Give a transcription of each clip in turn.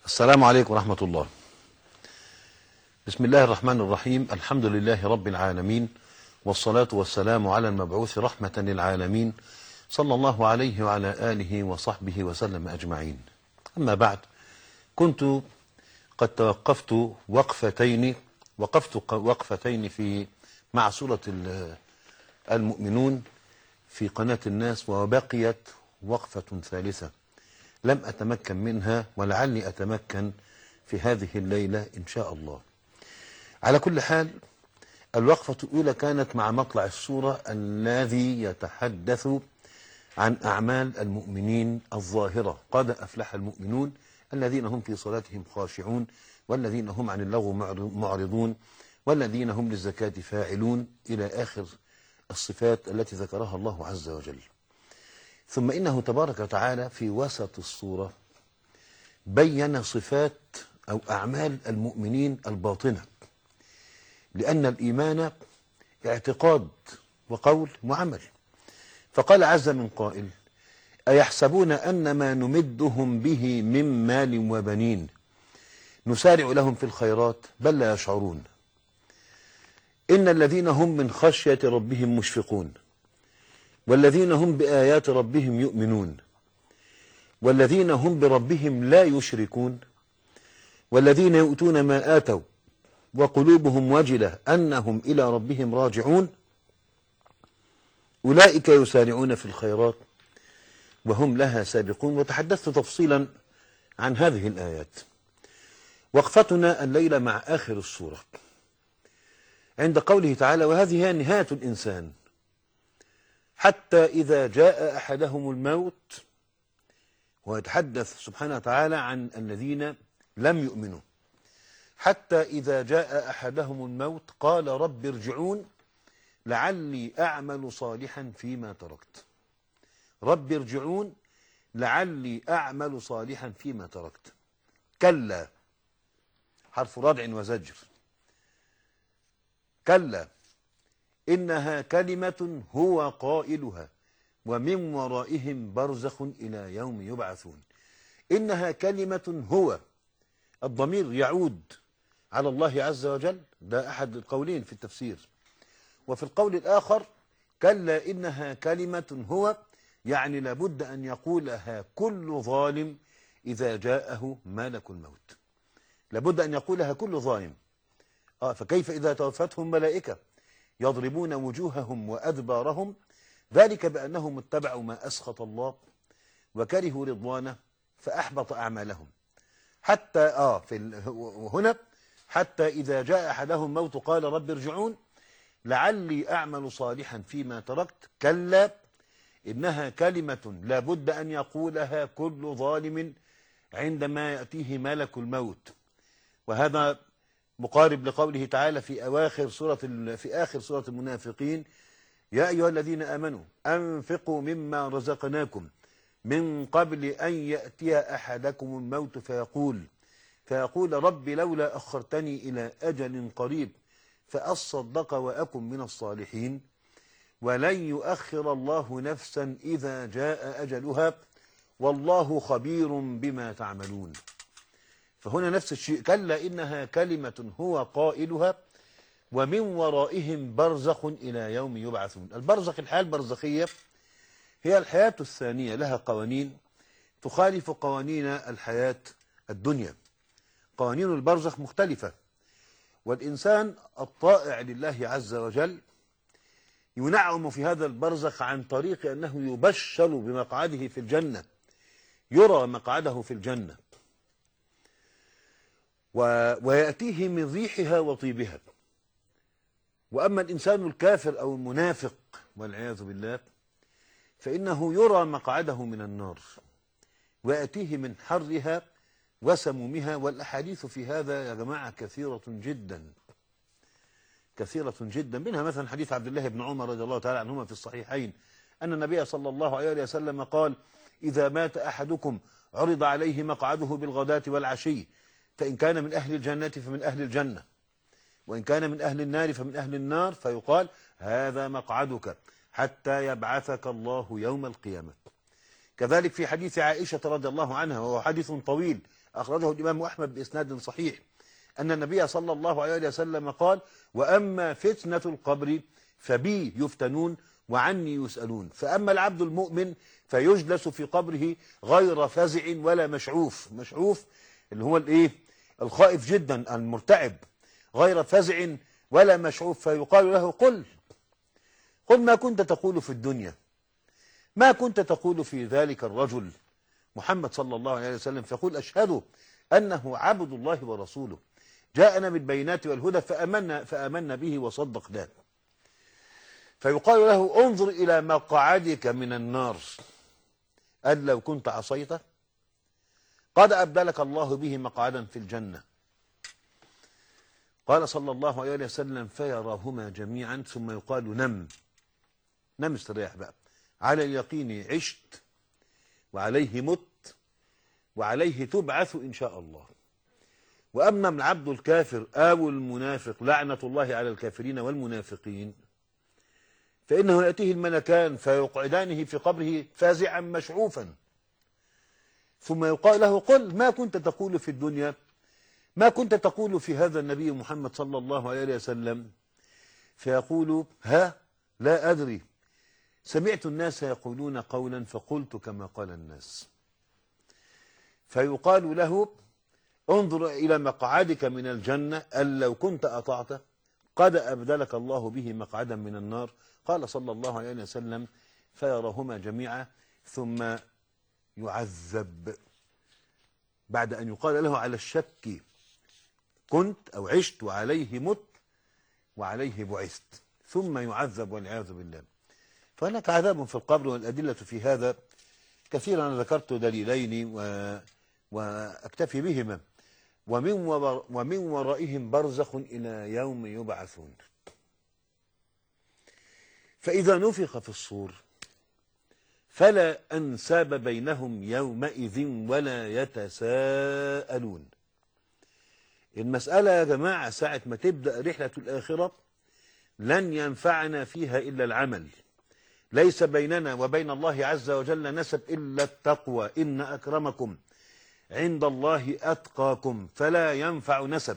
السلام عليكم ورحمة الله. بسم الله الرحمن الرحيم. الحمد لله رب العالمين، والصلاة والسلام على المبعوث رحمة للعالمين، صلى الله عليه وعلى آله وصحبه وسلم أجمعين. أما بعد، كنت قد وقفت وقفتين مع سورة المؤمنون في قناة الناس، وبقيت وقفة ثالثة لم أتمكن منها، ولعلي أتمكن في هذه الليلة إن شاء الله. على كل حال، الوقفة الأولى كانت مع مطلع السورة الذي يتحدث عن أعمال المؤمنين الظاهرة. قد أفلح المؤمنون الذين هم في صلاتهم خاشعون، والذين هم عن اللغو معرضون، والذين هم للزكاة فاعلون، إلى آخر الصفات التي ذكرها الله عز وجل. ثم إنه تبارك وتعالى في وسط الصورة بين صفات أو أعمال المؤمنين الباطنة، لأن الإيمان اعتقاد وقول وعمل. فقال عز من قائل: أيحسبون أن ما نمدهم به من مال وبنين نسارع لهم في الخيرات بل لا يشعرون، إن الذين هم من خشية ربهم مشفقون، والذين هم بآيات ربهم يؤمنون، والذين هم بربهم لا يشركون، والذين يؤتون ما آتوا وقلوبهم وجلة أنهم إلى ربهم راجعون، أولئك يسارعون في الخيرات وهم لها سابقون. وتحدثت تفصيلا عن هذه الآيات. وقفتنا الليلة مع آخر السورة عند قوله تعالى: وهذه هي نهاية الإنسان حتى إذا جاء أحدهم الموت. ويتحدث سبحانه وتعالى عن الذين لم يؤمنوا. حتى إذا جاء أحدهم الموت قال رب ارجعون لعلي أعمل صالحا فيما تركت. رب ارجعون لعلي أعمل صالحا فيما تركت. كلا، حرف ردع وزجر. كلا إنها كلمة هو قائلها ومن ورائهم برزخ إلى يوم يبعثون. إنها كلمة، هو الضمير يعود على الله عز وجل، ده أحد القولين في التفسير. وفي القول الآخر: كلا إنها كلمة هو، يعني لابد أن يقولها كل ظالم إذا جاءه ملك الموت. لابد أن يقولها كل ظالم. فكيف إذا توفتهم ملائكة يضربون وجوههم وأدبارهم، ذلك بأنهم اتبعوا ما أسخط الله وكرهوا رضوانه فأحبط أعمالهم. حتى هنا حتى إذا جاء أحدهم موت قال رب ارجعون لعلي أعمل صالحا فيما تركت. كلا إنها كلمة لا بد أن يقولها كل ظالم عندما يأتيه ملك الموت. وهذا مقارب لقوله تعالى في آخر سورة المنافقين: يا أيها الذين آمنوا أنفقوا مما رزقناكم من قبل أن يأتي أحدكم الموت فيقول رب لولا أخرتني إلى أجل قريب فأصدق وأكن من الصالحين ولن يؤخر الله نفسا إذا جاء أجلها والله خبير بما تعملون. فهنا نفس الشيء: كلا إنها كلمة هو قائلها ومن ورائهم برزخ إلى يوم يبعثون. البرزخ، الحياة البرزخية، هي الحياة الثانية، لها قوانين تخالف قوانين الحياة الدنيا. قوانين البرزخ مختلفة. والإنسان الطائع لله عز وجل ينعم في هذا البرزخ عن طريق أنه يبشر بمقعده في الجنة، يرى مقعده في الجنة ويأتيه من ريحها وطيبها. وأما الإنسان الكافر أو المنافق والعياذ بالله فإنه يرى مقعده من النار ويأتيه من حرها وسمومها. والأحاديث في هذا يا جماعة كثيرة جدا كثيرة جدا. منها مثلا حديث عبد الله بن عمر رضي الله تعالى عنهما في الصحيحين أن النبي صلى الله عليه وسلم قال: إذا مات أحدكم عرض عليه مقعده بالغداة والعشي، فإن كان من أهل الجنة فمن أهل الجنة، وإن كان من أهل النار فمن أهل النار، فيقال: هذا مقعدك حتى يبعثك الله يوم القيامة. كذلك في حديث عائشة رضي الله عنها، وهو حديث طويل أخرجه الإمام أحمد بإسناد صحيح أن النبي صلى الله عليه وسلم قال: وأما فتنة القبر فبي يفتنون وعني يسألون. فأما العبد المؤمن فيجلس في قبره غير فزع ولا مشعوف. مشعوف اللي هو الايه؟ الخائف جدا المرتعب. غير فزع ولا مشعوف، فيقال له: قل ما كنت تقول في الدنيا، ما كنت تقول في ذلك الرجل محمد صلى الله عليه وسلم، فيقول: أشهد أنه عبد الله ورسوله جاءنا بالبينات والهدى فآمنا به وصدقناه. فيقال له: انظر إلى مقعدك من النار، قال: لو كنت عصيته قد أبدلك الله به مقعدا في الجنة. قال صلى الله عليه وسلم: فيراهما جميعا ثم يقال: نم استريح بقى، على اليقين عشت وعليه مت وعليه تبعث إن شاء الله. وأما العبد الكافر أو المنافق لعنة الله على الكافرين والمنافقين، فإنه يأتيه الملكان فيقعدانه في قبره فازعا مشعوفا، ثم يقال له: قل ما كنت تقول في الدنيا، ما كنت تقول في هذا النبي محمد صلى الله عليه وسلم. فيقول: لا أدري، سمعت الناس يقولون قولا فقلت كما قال الناس. فيقال له: انظر إلى مقعدك من الجنة، أن لو كنت أطعته قد أبدلك الله به مقعدا من النار. قال صلى الله عليه وسلم: فيراهما جميعا ثم يعذب، بعد أن يقال له على الشك كنت أو عشت وعليه مت وعليه بعثت، ثم يعذب والعياذ بالله. فهناك عذاب في القبر، والأدلة في هذا كثيرا. أنا ذكرت دليلين وأكتفي بهما. ومن ورائهم برزخ إلى يوم يبعثون. فإذا نفخ في الصور فلا أنساب بينهم يومئذ ولا يتساءلون. المسألة يا جماعة ساعة ما تبدأ رحلة الآخرة لن ينفعنا فيها إلا العمل. ليس بيننا وبين الله عز وجل نسب إلا التقوى. إن أكرمكم عند الله أتقاكم. فلا ينفع نسب،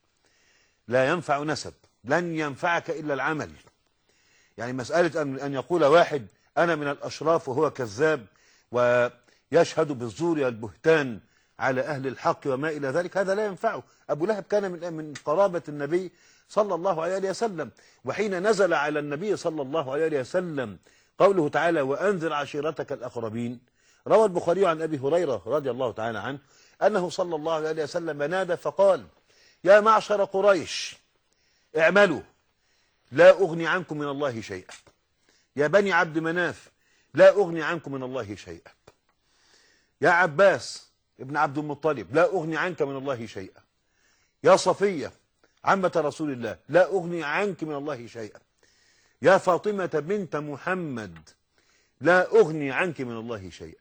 لا ينفع نسب، لن ينفعك إلا العمل. يعني مسألة أن يقول واحد أنا من الأشراف وهو كذاب ويشهد بالزور والبهتان على أهل الحق وما إلى ذلك، هذا لا ينفعه. أبو لهب كان من قرابة النبي صلى الله عليه وسلم، وحين نزل على النبي صلى الله عليه وسلم قوله تعالى: وأنذر عشيرتك الأقربين، روى البخاري عن أبي هريرة رضي الله تعالى عنه أنه صلى الله عليه وسلم نادى فقال: يا معشر قريش اعملوا لا أغني عنكم من الله شيئا. يا بني عبد مناف لا أغني عنكم من الله شيئا. يا عباس ابن عبد المطلب لا أغني عنك من الله شيئا. يا صفية عمة رسول الله لا أغني عنك من الله شيئا. يا فاطمة بنت محمد لا أغني عنك من الله شيئا.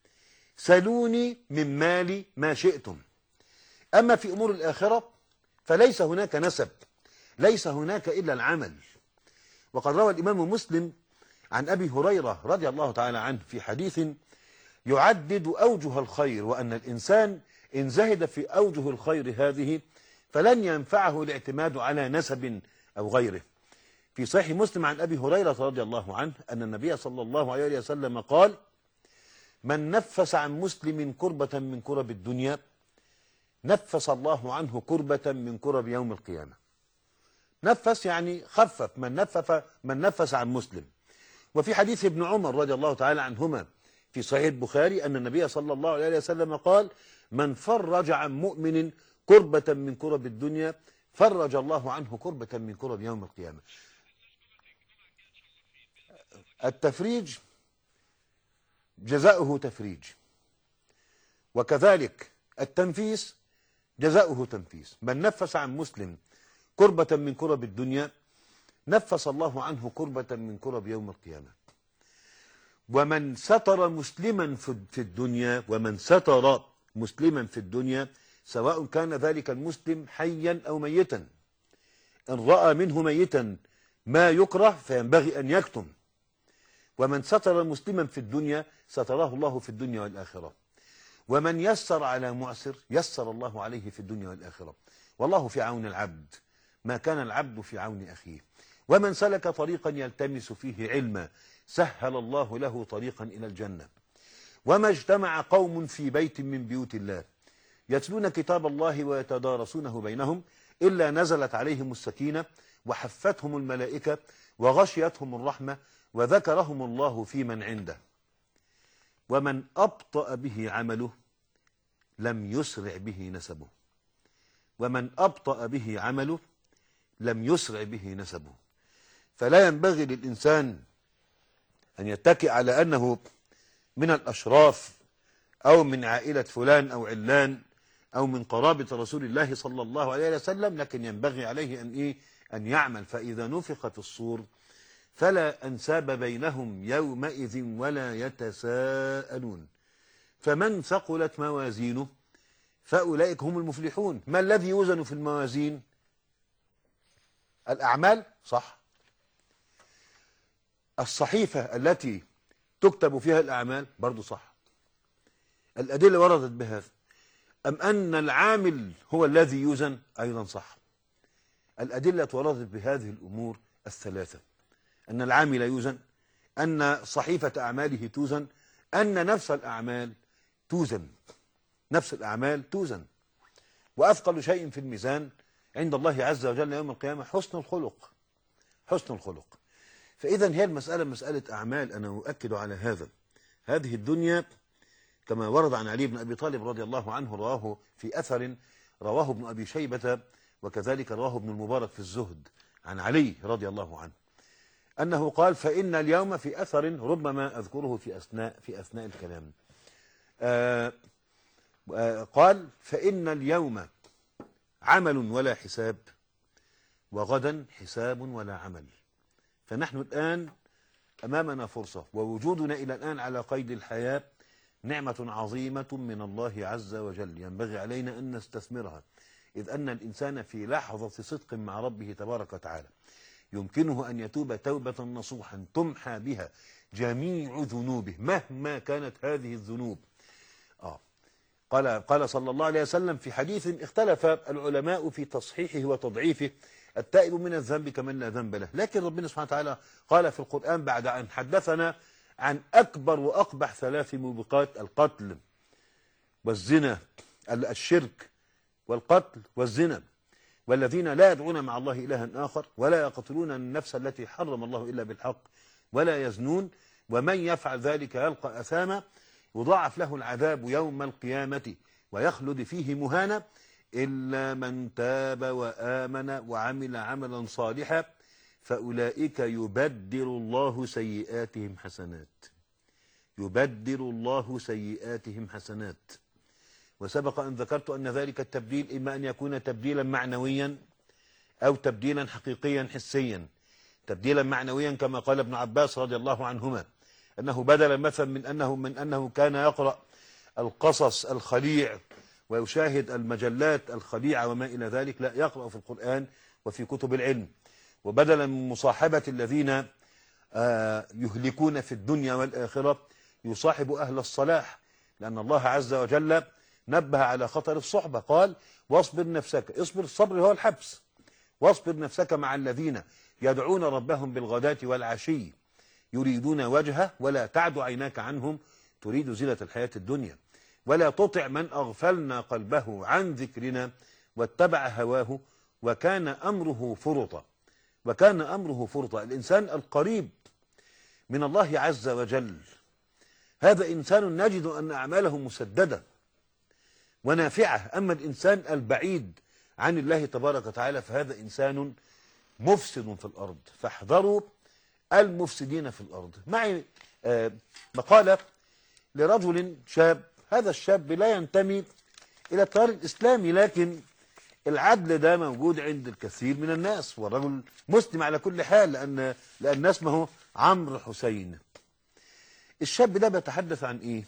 سلوني من مالي ما شئتم. أما في أمور الآخرة فليس هناك نسب، ليس هناك إلا العمل. وقد روى الإمام مسلم عن أبي هريرة رضي الله تعالى عنه في حديث يعدد أوجه الخير، وأن الإنسان إن زهد في أوجه الخير هذه فلن ينفعه الاعتماد على نسب أو غيره. في صحيح مسلم عن أبي هريرة رضي الله عنه أن النبي صلى الله عليه وسلم قال: من نفس عن مسلم كربة من كرب الدنيا نفس الله عنه كربة من كرب يوم القيامة. نفس يعني خفف، من نفس عن مسلم. وفي حديث ابن عمر رضي الله تعالى عنهما في صحيح البخاري أن النبي صلى الله عليه وسلم قال: من فرج عن مؤمن كربة من كرب الدنيا فرج الله عنه كربة من كرب يوم القيامة. التفريج جزاؤه تفريج، وكذلك التنفيس جزاؤه تنفيس. من نفس عن مسلم كربة من كرب الدنيا نفس الله عنه كربة من كرب يوم القيامة. ومن ستر مسلما في الدنيا، ومن ستر مسلما في الدنيا سواء كان ذلك المسلم حيا أو ميتا، إن رأى منه ميتا ما يكره فينبغي أن يكتم. ومن ستر مسلما في الدنيا ستراه الله في الدنيا والآخرة. ومن يسر على معسر يسر الله عليه في الدنيا والآخرة. والله في عون العبد ما كان العبد في عون أخيه. ومن سلك طريقا يلتمس فيه علما سهل الله له طريقا إلى الجنة. وما اجتمع قوم في بيت من بيوت الله يتلون كتاب الله ويتدارسونه بينهم إلا نزلت عليهم السكينة وحفتهم الملائكة وغشيتهم الرحمة وذكرهم الله في من عنده. ومن أبطأ به عمله لم يسرع به نسبه. ومن أبطأ به عمله لم يسرع به نسبه. فلا ينبغي للإنسان أن يتكئ على أنه من الأشراف أو من عائلة فلان أو علان أو من قرابة رسول الله صلى الله عليه وسلم، لكن ينبغي عليه أن يعمل. فإذا نفخ في الصور فلا أنساب بينهم يومئذ ولا يتساءلون. فمن ثقلت موازينه فأولئك هم المفلحون. ما الذي يوزن في الموازين؟ الأعمال، صح. الصحيفة التي تكتب فيها الأعمال برضو صح. الأدلة وردت بهذا. أم أن العامل هو الذي يوزن؟ أيضا صح. الأدلة وردت بهذه الأمور الثلاثة: أن العامل يوزن، أن صحيفة أعماله توزن، أن نفس الأعمال توزن. نفس الأعمال توزن. وأثقل شيء في الميزان عند الله عز وجل يوم القيامة حسن الخلق. حسن الخلق. فإذا هي المسألة مسألة أعمال. أنا أؤكد على هذا. هذه الدنيا كما ورد عن علي بن أبي طالب رضي الله عنه، رواه في أثر رواه ابن أبي شيبة وكذلك رواه ابن المبارك في الزهد عن علي رضي الله عنه أنه قال: فإن اليوم، في أثر ربما أذكره في أثناء الكلام، قال: فإن اليوم عمل ولا حساب، وغدا حساب ولا عمل. فنحن الآن أمامنا فرصة، ووجودنا إلى الآن على قيد الحياة نعمة عظيمة من الله عز وجل ينبغي علينا أن نستثمرها، إذ أن الإنسان في لحظة صدق مع ربه تبارك وتعالى يمكنه أن يتوب توبة نصوحا تمحى بها جميع ذنوبه مهما كانت هذه الذنوب. قال صلى الله عليه وسلم في حديث اختلف العلماء في تصحيحه وتضعيفه: التائب من الذنب كمن لا ذنب له. لكن ربنا سبحانه وتعالى قال في القرآن بعد أن حدثنا عن أكبر وأقبح 3 موبقات: القتل والزنا، الشرك والقتل والزنا، والذين لا يدعون مع الله إلها آخر ولا يقتلون النفس التي حرم الله إلا بالحق ولا يزنون ومن يفعل ذلك يلقى أثاما يضاعف له العذاب يوم القيامة ويخلد فيه مهانا إلا من تاب وآمن وعمل عملا صالحا فأولئك يبدل الله سيئاتهم حسنات. يبدل الله سيئاتهم حسنات. وسبق أن ذكرت أن ذلك التبديل إما أن يكون تبديلا معنويا أو تبديلا حقيقيا حسيا. تبديلا معنويا كما قال ابن عباس رضي الله عنهما أنه بدلا مثلا من أنه كان يقرأ القصص الخليع ويشاهد المجلات الخليعة وما إلى ذلك، لا، يقرأ في القرآن وفي كتب العلم. وبدلا من مصاحبة الذين يهلكون في الدنيا والآخرة يصاحب أهل الصلاح، لأن الله عز وجل نبه على خطر الصحبة. قال: واصبر نفسك. اصبر، الصبر هو الحبس. واصبر نفسك مع الذين يدعون ربهم بالغداة والعشي يريدون وجهه ولا تعد عيناك عنهم تريد زينة الحياة الدنيا ولا تطع من أغفلنا قلبه عن ذكرنا واتبع هواه وكان أمره فرطا. وكان أمره فرطا. الإنسان القريب من الله عز وجل هذا إنسان نجد أن أعماله مسددة ونافعة. أما الإنسان البعيد عن الله تبارك وتعالى فهذا إنسان مفسد في الأرض. فاحذروا المفسدين في الأرض. معي مقالة لرجل شاب. هذا الشاب لا ينتمي إلى التيار الإسلامي، لكن العدل ده موجود عند الكثير من الناس، والرجل مسلم على كل حال لأن اسمه عمرو حسين. الشاب ده بيتحدث عن إيه؟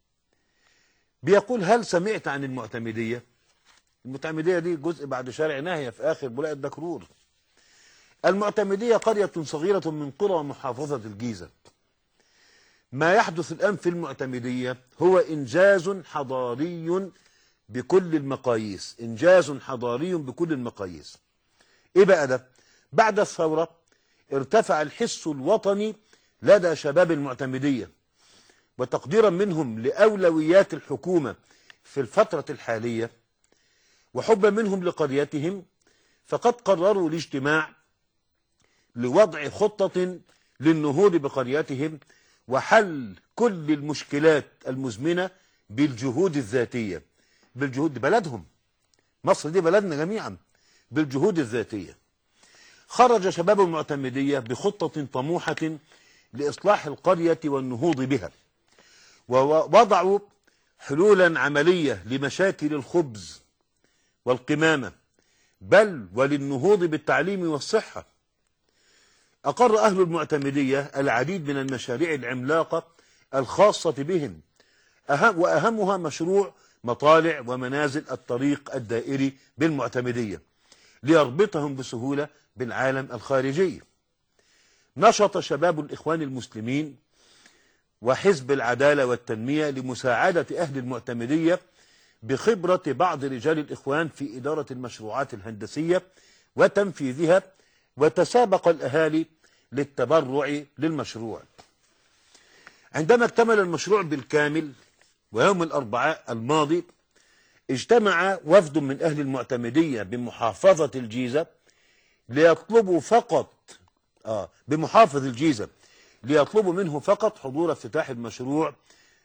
بيقول: هل سمعت عن المعتمدية؟ المعتمدية دي جزء بعد شارع ناهية في آخر بولاق الدكرور. المعتمدية قرية صغيرة من قرى محافظة الجيزة. ما يحدث الآن في المعتمدية هو إنجاز حضاري بكل المقاييس، إنجاز حضاري بكل المقاييس. إيه بقى ده؟ بعد الثورة ارتفع الحس الوطني لدى شباب المعتمدية، وتقديرا منهم لأولويات الحكومة في الفترة الحالية وحبا منهم لقريتهم، فقد قرروا الاجتماع لوضع خطة للنهوض بقريتهم وحل كل المشكلات المزمنة بالجهود الذاتية. بالجهود بلدهم، مصر دي بلدنا جميعا، بالجهود الذاتية. خرج شباب المعتمدية بخطة طموحة لإصلاح القرية والنهوض بها، ووضعوا حلولا عملية لمشاكل الخبز والقمامة، بل وللنهوض بالتعليم والصحة. أقر أهل المعتمدية العديد من المشاريع العملاقة الخاصة بهم، وأهمها مشروع مطالع ومنازل الطريق الدائري بالمعتمدية ليربطهم بسهولة بالعالم الخارجي. نشط شباب الإخوان المسلمين وحزب العدالة والتنمية لمساعدة أهل المعتمدية بخبرة بعض رجال الإخوان في إدارة المشروعات الهندسية وتنفيذها، وتسابق الأهالي للتبرع للمشروع. عندما اكتمل المشروع بالكامل ويوم الأربعاء الماضي اجتمع وفد من أهل المعتمدية بمحافظة الجيزة ليطلبوا فقط بمحافظ الجيزة ليطلبوا منه فقط حضور افتتاح المشروع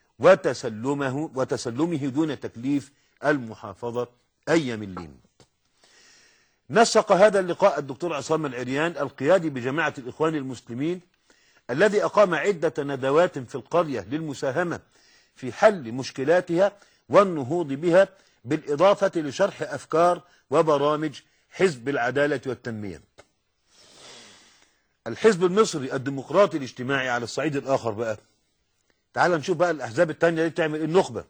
وتسلمه دون تكليف المحافظة أي مليم. نسق هذا اللقاء الدكتور عصام العريان القيادي بجماعة الإخوان المسلمين، الذي أقام عدة ندوات في القرية للمساهمة في حل مشكلاتها والنهوض بها، بالإضافة لشرح أفكار وبرامج حزب العدالة والتنمية. الحزب المصري الديمقراطي الاجتماعي على الصعيد الآخر بقى، تعال نشوف بقى الأحزاب التانية دي تعمل النخبة.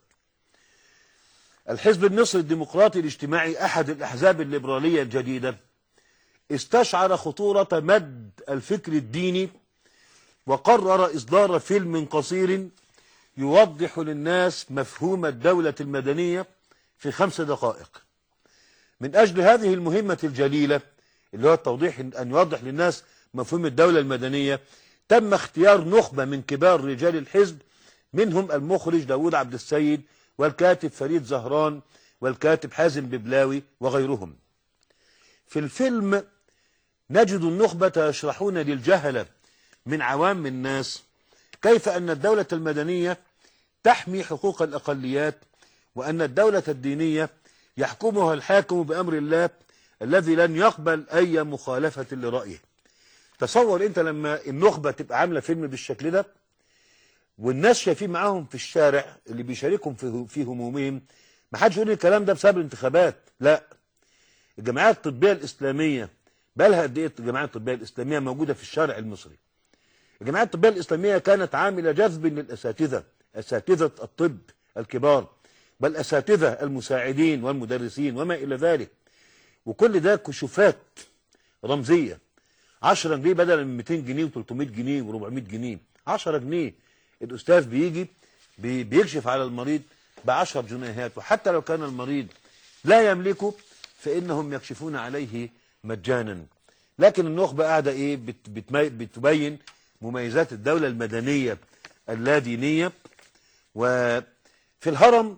الحزب المصري الديمقراطي الاجتماعي أحد الأحزاب الليبرالية الجديدة، استشعر خطورة مد الفكر الديني وقرر إصدار فيلم قصير يوضح للناس مفهوم الدولة المدنية في 5 دقائق. من أجل هذه المهمة الجليلة اللي هو التوضيح، أن يوضح للناس مفهوم الدولة المدنية، تم اختيار نخبة من كبار رجال الحزب، منهم المخرج داود عبد السيد والكاتب فريد زهران والكاتب حازم ببلاوي وغيرهم. في الفيلم نجد النخبة يشرحون للجهلة من عوام الناس كيف أن الدولة المدنية تحمي حقوق الأقليات، وأن الدولة الدينية يحكمها الحاكم بأمر الله الذي لن يقبل أي مخالفة لرأيه. تصور أنت لما النخبة تبقى عاملة فيلم بالشكل ده والناس شايفين معاهم في الشارع اللي بيشاركهم في همومهم، ما حدش يقول الكلام ده بسبب الانتخابات، لا. الجمعيات الطبية الإسلامية بقى لها قد إيه الجمعيات الطبية الإسلامية موجودة في الشارع المصري؟ الجمعيات الطبية الإسلامية كانت عاملة جذب للأساتذة، أساتذة الطب الكبار والأساتذة المساعدين والمدرسين وما إلى ذلك، وكل ده كشوفات رمزية. 10 جنيه بدلا من 200 جنيه و300 جنيه و400 جنيه، 10 جنيه الأستاذ بيجي بيكشف على المريض ب10 جنيهات، وحتى لو كان المريض لا يملكه فإنهم يكشفون عليه مجانا. لكن النخبة قاعدة إيه؟ بتبين مميزات الدولة المدنية اللادينية. وفي الهرم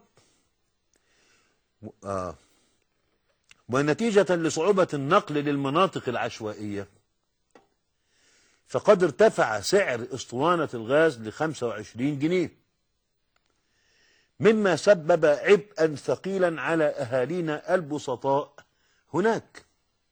ونتيجة لصعوبة النقل للمناطق العشوائية فقد ارتفع سعر اسطوانة الغاز ل25 جنيه، مما سبب عبئا ثقيلا على أهالينا البسطاء هناك.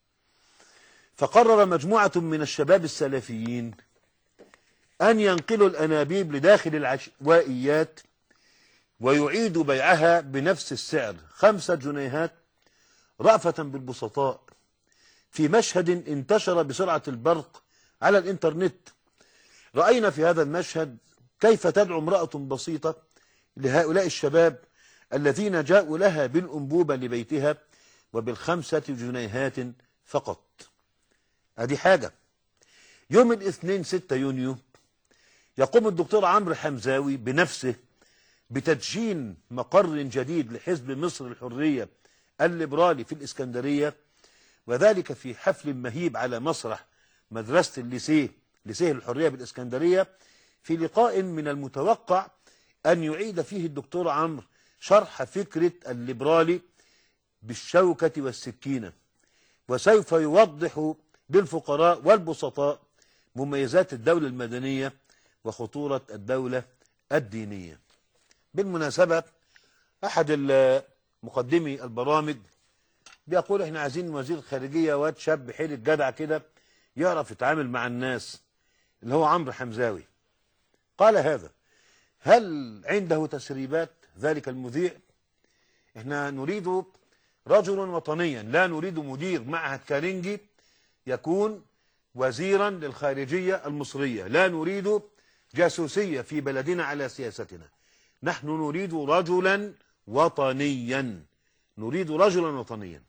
فقرر مجموعة من الشباب السلفيين أن ينقلوا الأنابيب لداخل العشوائيات ويعيدوا بيعها بنفس السعر 5 جنيهات رأفة بالبسطاء، في مشهد انتشر بسرعة البرق على الإنترنت. رأينا في هذا المشهد كيف تدعو امرأة بسيطة لهؤلاء الشباب الذين جاءوا لها بالأنبوبة لبيتها وبال5 جنيهات فقط. هذه حاجة. يوم الاثنين 6 يونيو يقوم الدكتور عمرو حمزاوي بنفسه بتدشين مقر جديد لحزب مصر الحرية الليبرالي في الإسكندرية، وذلك في حفل مهيب على مسرح مدرسة ليسيه الحرية بالإسكندرية، في لقاء من المتوقع أن يعيد فيه الدكتور عمرو شرح فكرة الليبرالي بالشوكة والسكينة، وسوف يوضح للفقراء والبسطاء مميزات الدولة المدنية وخطورة الدولة الدينية. بالمناسبة أحد مقدمي البرامج بيقول احنا عايزين وزير خارجية واد شاب حيل الجدع كده يعرف يتعامل مع الناس، اللي هو عمرو حمزاوي. قال هذا: هل عنده تسريبات ذلك المذيع؟ احنا نريد رجلا وطنيا، لا نريد مدير معهد كارنجي يكون وزيرا للخارجية المصرية، لا نريد جاسوسية في بلدنا على سياستنا، نحن نريد رجلا وطنيا، نريد رجلا وطنيا.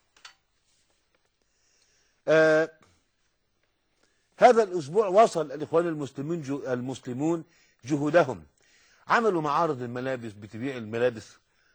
هذا الأسبوع وصل الإخوان المسلمون جهودهم، عملوا معارض الملابس بتبيع الملابس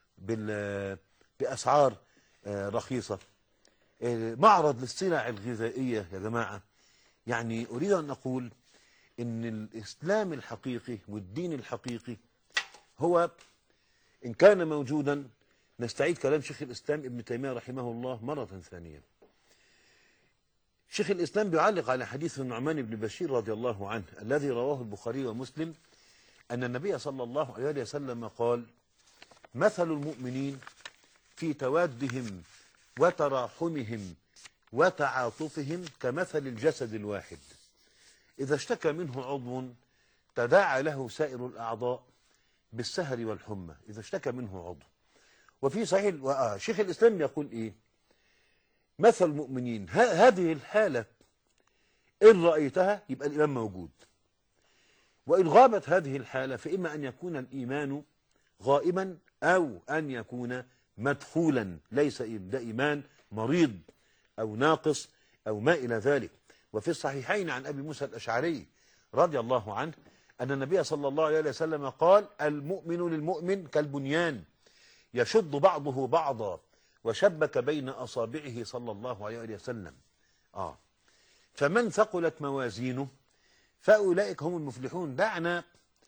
بأسعار رخيصة، معرض للسلع الغذائية. يا جماعة يعني أريد أن أقول إن الإسلام الحقيقي والدين الحقيقي هو إن كان موجودا، نستعيد كلام شيخ الإسلام ابن تيمية رحمه الله مرة ثانية. شيخ الإسلام بيعلق على حديث النعمان بن بشير رضي الله عنه الذي رواه البخاري ومسلم أن النبي صلى الله عليه وسلم قال: مثل المؤمنين في توادهم وتراحمهم وتعاطفهم كمثل الجسد الواحد، إذا اشتكى منه عضو تداعى له سائر الأعضاء بالسهر والحمى، إذا اشتكى منه عضو. وفي صحيح شيخ الإسلام يقول إيه؟ مثل المؤمنين، هذه الحالة إن رأيتها يبقى الإيمان موجود، وإن غابت هذه الحالة فإما أن يكون الإيمان غائبا أو أن يكون مدخولا، ليس ده إيمان مريض أو ناقص أو ما إلى ذلك. وفي الصحيحين عن أبي موسى الأشعري رضي الله عنه أن النبي صلى الله عليه وسلم قال: المؤمن للمؤمن كالبنيان يشد بعضه بعضا، وشبك بين أصابعه صلى الله عليه وسلم. فمن ثقلت موازينه فأولئك هم المفلحون. دعنا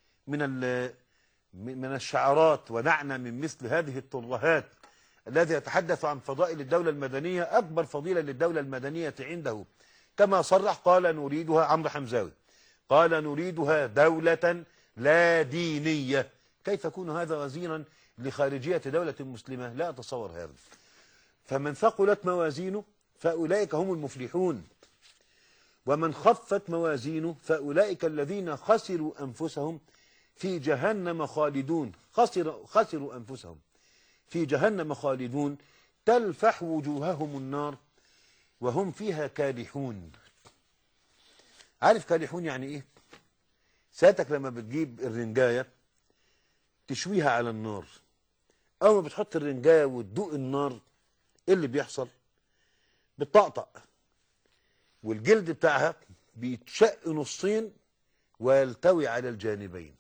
من الشعارات ودعنا من مثل هذه الترهات الذي يتحدث عن فضائل الدولة المدنية. أكبر فضيلة للدولة المدنية عنده كما صرح، قال نريدها عمرو حمزاوي، قال نريدها دولة لا دينية. كيف يكون هذا وزيرا لخارجية دولة مسلمة؟ لا أتصور هذا. فمن ثقلت موازينه فأولئك هم المفلحون، ومن خفت موازينه فأولئك الذين خسروا أنفسهم في جهنم خالدون. خسروا أنفسهم في جهنم خالدون تلفح وجوههم النار وهم فيها كادحون. عارف كادحون يعني إيه؟ ساعتك لما بتجيب الرنجاية تشويها على النار، أول ما بتحط الرنجاية وتدوق النار إيه اللي بيحصل؟ بتطقطق، والجلد بتاعها بيتشق نصين ويلتوي على الجانبين.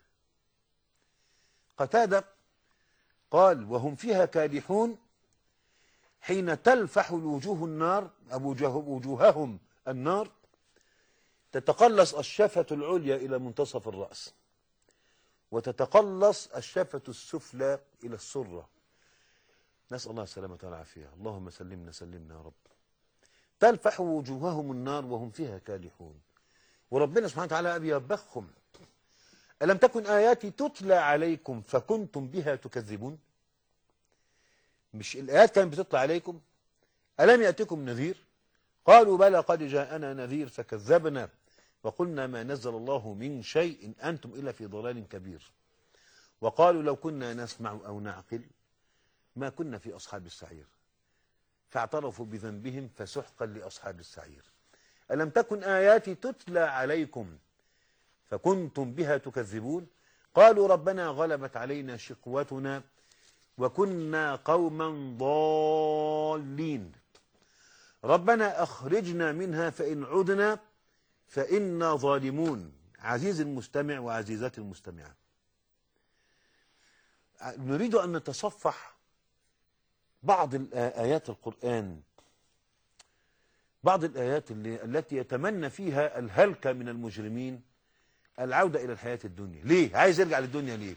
قتادة قال: وهم فيها كادحون حين تلفح الوجوه النار، وجوههم النار، تتقلص الشفة العليا إلى منتصف الرأس، وتتقلص الشفة السفلى إلى السرة. نسأل الله السلامة والعافية، اللهم سلمنا سلمنا يا رب. تلفح وجوههم النار وهم فيها كادحون. وربنا سبحانه وتعالى بيوبخهم: ألم تكن آياتي تتلى عليكم فكنتم بها تكذبون؟ مش الآيات كانت بتطلع عليكم؟ ألم يأتكم نذير؟ قالوا بلى قد جاءنا نذير فكذبنا وقلنا ما نزل الله من شيء إن أنتم إلا في ضلال كبير. وقالوا لو كنا نسمع أو نعقل ما كنا في أصحاب السعير فاعترفوا بذنبهم فسحقا لأصحاب السعير. ألم تكن آياتي تتلى عليكم فكنتم بها تكذبون؟ قالوا ربنا غلبت علينا شقوتنا وكنا قوما ضالين ربنا أخرجنا منها فإن عدنا فإنا ظالمون. عزيز المستمع وعزيزات المستمعة، نريد أن نتصفح بعض آيات القرآن، بعض الآيات التي يتمنى فيها الهلكة من المجرمين العودة إلى الحياة الدنيا. ليه؟ عايز يرجع للدنيا ليه؟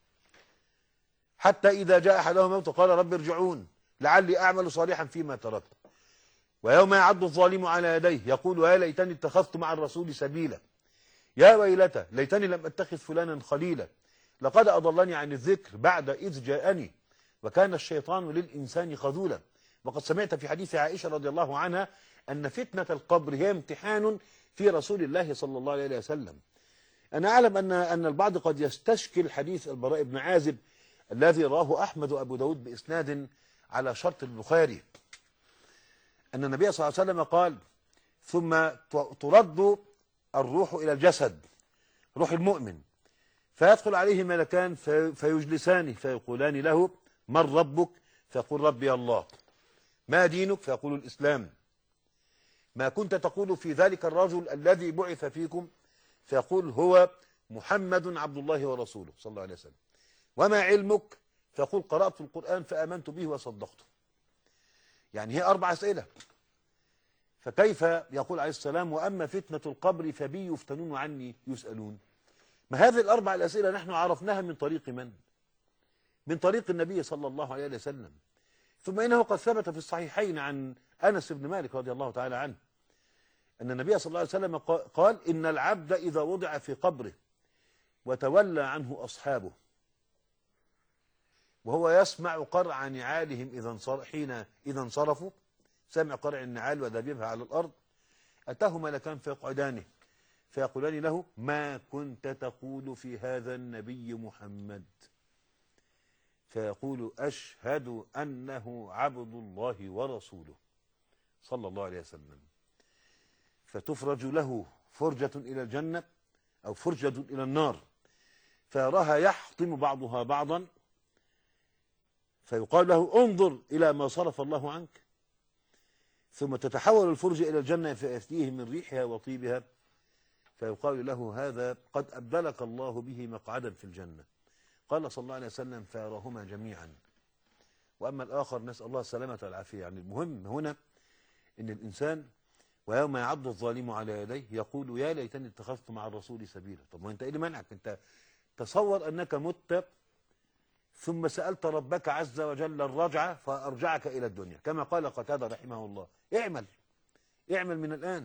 حتى إذا جاء أحدهم الموت قال رب ارجعون لعلي أعمل صالحا فيما تركت. ويوم يعض الظالم على يديه يقول يا ليتني اتخذت مع الرسول سبيلا، يا ويلتى ليتني لم أتخذ فلانا خليلا، لقد أضلني عن الذكر بعد إذ جاءني وكان الشيطان للإنسان خذولا. وقد سمعت في حديث عائشة رضي الله عنها أن فتنة القبر هي امتحان في رسول الله صلى الله عليه وسلم. أنا أعلم أن البعض قد يستشكل حديث البراء بن عازب الذي رواه أحمد وأبو داود بإسناد على شرط البخاري، أن النبي صلى الله عليه وسلم قال ثم ترد الروح إلى الجسد، روح المؤمن، فيدخل عليه ملكان فيجلسانه فيقولان له من ربك؟ فيقول ربي الله. ما دينك؟ فيقول الإسلام. ما كنت تقول في ذلك الرجل الذي بعث فيكم؟ فيقول هو محمد عبد الله ورسوله صلى الله عليه وسلم. وما علمك؟ فيقول قرأت القرآن فآمنت به وصدقته. يعني هي 4 أسئلة. فكيف يقول عليه السلام وأما فتنة القبر فبي يفتنون عني يسألون؟ ما هذه ال4 الأسئلة نحن عرفناها من طريق من؟ من طريق النبي صلى الله عليه وسلم. ثم إنه قد ثبت في الصحيحين عن أنس بن مالك رضي الله تعالى عنه أن النبي صلى الله عليه وسلم قال إن العبد إذا وضع في قبره وتولى عنه أصحابه وهو يسمع قرع نعالهم إذا انصرفوا، سمع قرع النعال ودبيبها على الأرض، أتاه ملكان فيقعدانه فيقولان له ما كنت تقول في هذا النبي محمد؟ فيقول أشهد أنه عبد الله ورسوله صلى الله عليه وسلم. فتفرج له فرجة إلى الجنة أو فرجة إلى النار فيراها يحطم بعضها بعضا، فيقال له انظر إلى ما صرف الله عنك، ثم تتحول الفرجة إلى الجنة فيأتيه من ريحها وطيبها فيقال له هذا قد أبدلك الله به مقعدا في الجنة. قال صلى الله عليه وسلم فيراهما جميعا. وأما الآخر نسأل الله السلامة والعافية. يعني المهم هنا إن الإنسان ويوم يعض الظالم على يديه يقول يا ليتني اتخذت مع الرسول سبيلا. طب ما أنت إيه اللي منعك؟ أنت تصور أنك مت ثم سألت ربك عز وجل الرجعة فأرجعك إلى الدنيا كما قال قتادة رحمه الله اعمل من الآن.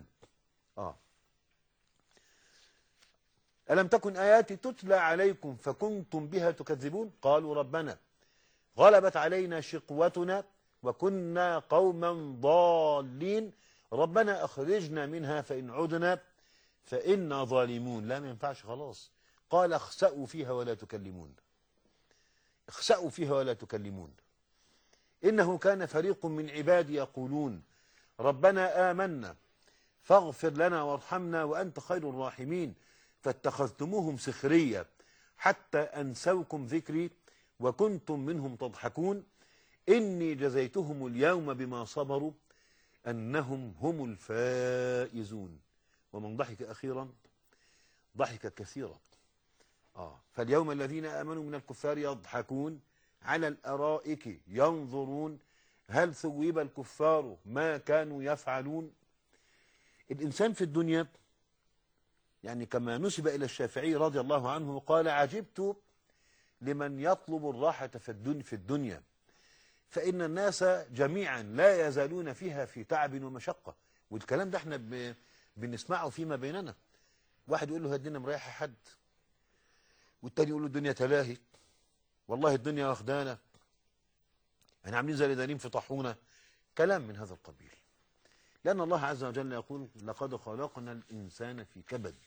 ألم تكن آياتي تتلى عليكم فكنتم بها تكذبون؟ قالوا ربنا غلبت علينا شقوتنا وكنا قوما ضالين ربنا أخرجنا منها فإن عدنا فإنا ظالمون. لا ما ينفعش خلاص. قال اخسأوا فيها ولا تكلمون. اخسأوا فيها ولا تكلمون إنه كان فريق من عبادي يقولون ربنا آمنا فاغفر لنا وارحمنا وأنت خير الراحمين فاتخذتموهم سخريا حتى أنسوكم ذكري وكنتم منهم تضحكون إني جزيتهم اليوم بما صبروا أنهم هم الفائزون ومن ضحك أخيرا ضحك كثيرا. فاليوم الذين آمنوا من الكفار يضحكون على الأرائك ينظرون هل ثوب الكفار ما كانوا يفعلون. الإنسان في الدنيا يعني كما نسب إلى الشافعي رضي الله عنه قال عجبت لمن يطلب الراحة في الدنيا فإن الناس جميعا لا يزالون فيها في تعب ومشقة. والكلام ده احنا بنسمعه فيما بيننا. واحد يقول له الدنيا مريحة حد، والتاني يقول له الدنيا تلاهي، والله الدنيا واخدانا، احنا عاملين زي الدانين في طاحونه، كلام من هذا القبيل. لأن الله عز وجل يقول لقد خلقنا الإنسان في كبد.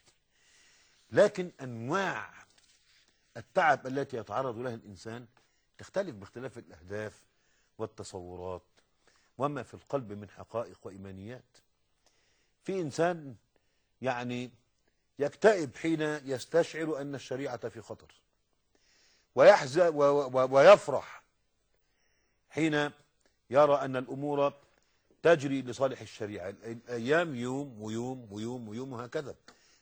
لكن أنواع التعب التي يتعرض لها الإنسان تختلف باختلاف الأهداف والتصورات وما في القلب من حقائق وإيمانيات. في إنسان يعني يكتئب حين يستشعر أن الشريعة في خطر، ويحزن ويفرح حين يرى أن الأمور تجري لصالح الشريعة. الأيام يوم ويوم ويوم ويوم وهكذا.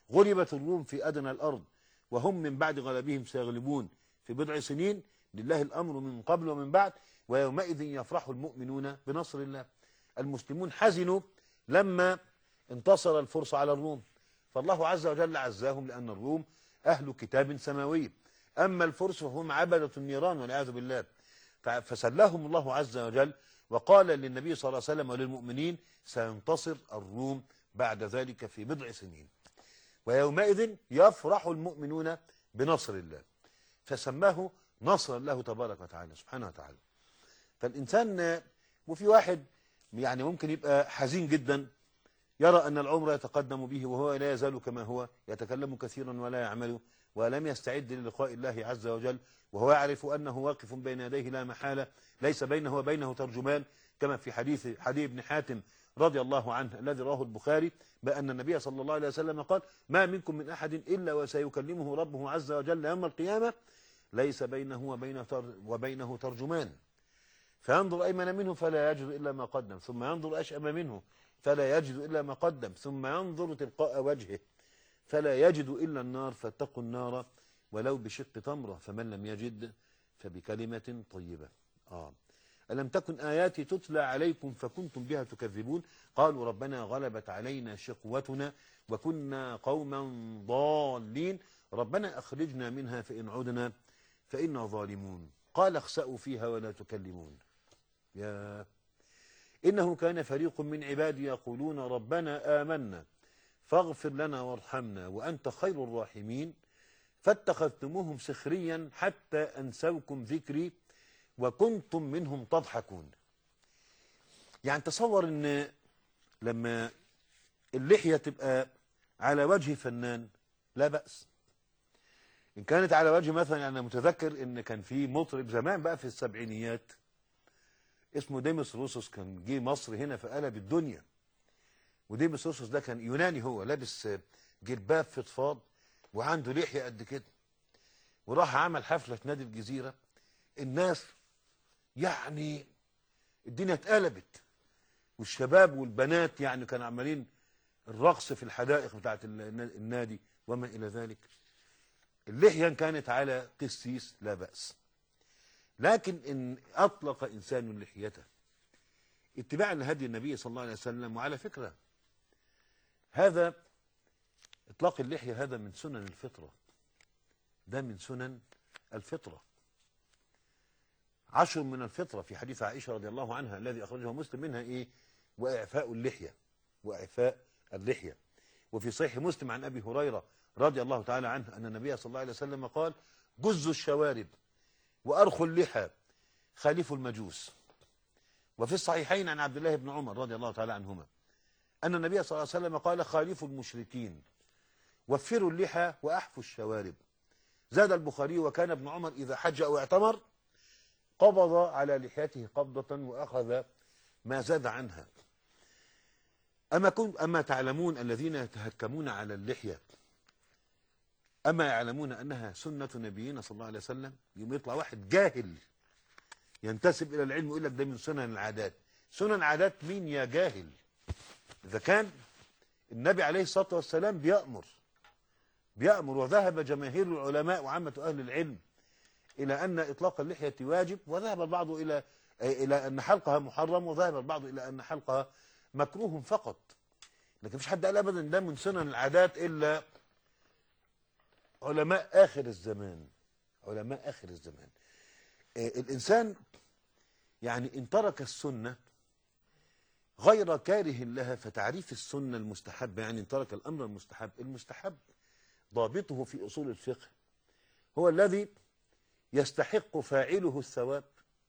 غلبت الروم في أدنى الأرض وهم من بعد غلبهم سيغلبون في بضع سنين، لله الأمر من قبل ومن بعد، ويومئذ يفرح المؤمنون بنصر الله. المسلمون حزنوا لما انتصر الفرس على الروم، فالله عز وجل عزاهم لأن الروم أهل كتاب سماوي، أما الفرس فهم عبدة النيران والعياذ بالله. فسلاهم الله عز وجل وقال للنبي صلى الله عليه وسلم وللمؤمنين سينتصر الروم بعد ذلك في بضع سنين، ويومئذ يفرح المؤمنون بنصر الله، فسماه نصر الله تبارك وتعالى سبحانه وتعالى. فالإنسان، وفي واحد يعني ممكن يبقى حزين جدا، يرى أن العمر يتقدم به وهو لا يزال كما هو، يتكلم كثيرا ولا يعمل، ولم يستعد للقاء الله عز وجل، وهو يعرف أنه واقف بين يديه لا محالة، ليس بينه وبينه ترجمان، كما في حديث حديث بن حاتم رضي الله عنه الذي رواه البخاري، بأن النبي صلى الله عليه وسلم قال: ما منكم من أحد إلا وسيكلمه ربه عز وجل يوم القيامة، ليس بينه وبينه ترجمان، فينظر أيمن منه فلا يجد إلا ما قدم، ثم ينظر أشأم منه فلا يجد إلا ما قدم، ثم ينظر تلقاء وجهه فلا يجد إلا النار، فاتقوا النار ولو بشق تمرة، فمن لم يجد فبكلمة طيبة. ألم تكن آياتي تتلى عليكم فكنتم بها تكذبون، قالوا ربنا غلبت علينا شقوتنا وكنا قوما ضالين، ربنا أخرجنا منها فإن عدنا فإنا ظالمون، قال اخسأوا فيها ولا تكلمون. يا إنه كان فريق من عبادي يقولون ربنا آمنا فاغفر لنا وارحمنا وأنت خير الراحمين فاتخذتموهم سخريا حتى أنسوكم ذكري وكنتم منهم تضحكون. يعني تصور ان لما اللحية تبقى على وجه فنان لا بأس، إن كانت على وجه مثلا، أنا متذكر إن كان في مطرب زمان بقى في السبعينيات اسمه ديمس روسوس، كان جه مصر هنا فقلب الدنيا. وديمس روسوس ده كان يوناني، هو لابس جلباب فضفاض وعنده لحية قد كده، وراح عمل حفلة في نادي الجزيرة، الناس يعني الدنيا اتقلبت، والشباب والبنات يعني كانوا عمالين الرقص في الحدائق بتاعت النادي وما إلى ذلك. اللحية كانت على قسيس لا بأس، لكن إن أطلق إنسان لحيته اتباعا لهدي النبي صلى الله عليه وسلم، وعلى فكرة هذا إطلاق اللحية هذا من سنن الفطرة، ده من سنن الفطرة، 10 من الفطرة، في حديث عائشة رضي الله عنها الذي أخرجه مسلم، منها إيه؟ وإعفاء اللحية، وإعفاء اللحية. وفي صحيح مسلم عن أبي هريرة رضي الله تعالى عنه أن النبي صلى الله عليه وسلم قال: جزوا الشوارب وأرخوا اللحى خالفوا المجوس. وفي الصحيحين عن عبد الله بن عمر رضي الله تعالى عنهما أن النبي صلى الله عليه وسلم قال: خالفوا المشركين وفروا اللحى وأحفوا الشوارب. زاد البخاري: وكان ابن عمر إذا حج أو اعتمر قبض على لحيته قبضة وأخذ ما زاد عنها. أما تعلمون الذين يتهكمون على اللحية، أما يعلمون أنها سنة نبينا صلى الله عليه وسلم؟ يوم يطلع واحد جاهل ينتسب إلى العلم ويقول لك ده من سنن العادات. سنن عادات مين يا جاهل؟ إذا كان النبي عليه الصلاة والسلام بيأمر وذهب جماهير العلماء وعامة أهل العلم إلى أن إطلاق اللحية واجب، وذهب البعض إلى أن حلقها محرم، وذهب البعض إلى أن حلقها مكروه فقط، لكن مفيش حد قال أبدا ده من سنن العادات إلا علماء آخر الزمان. علماء آخر الزمان. الإنسان يعني إن ترك السنة غير كاره لها، فتعريف السنة المستحب يعني إن ترك الأمر المستحب. المستحب ضابطه في أصول الفقه هو الذي يستحق فاعله الثواب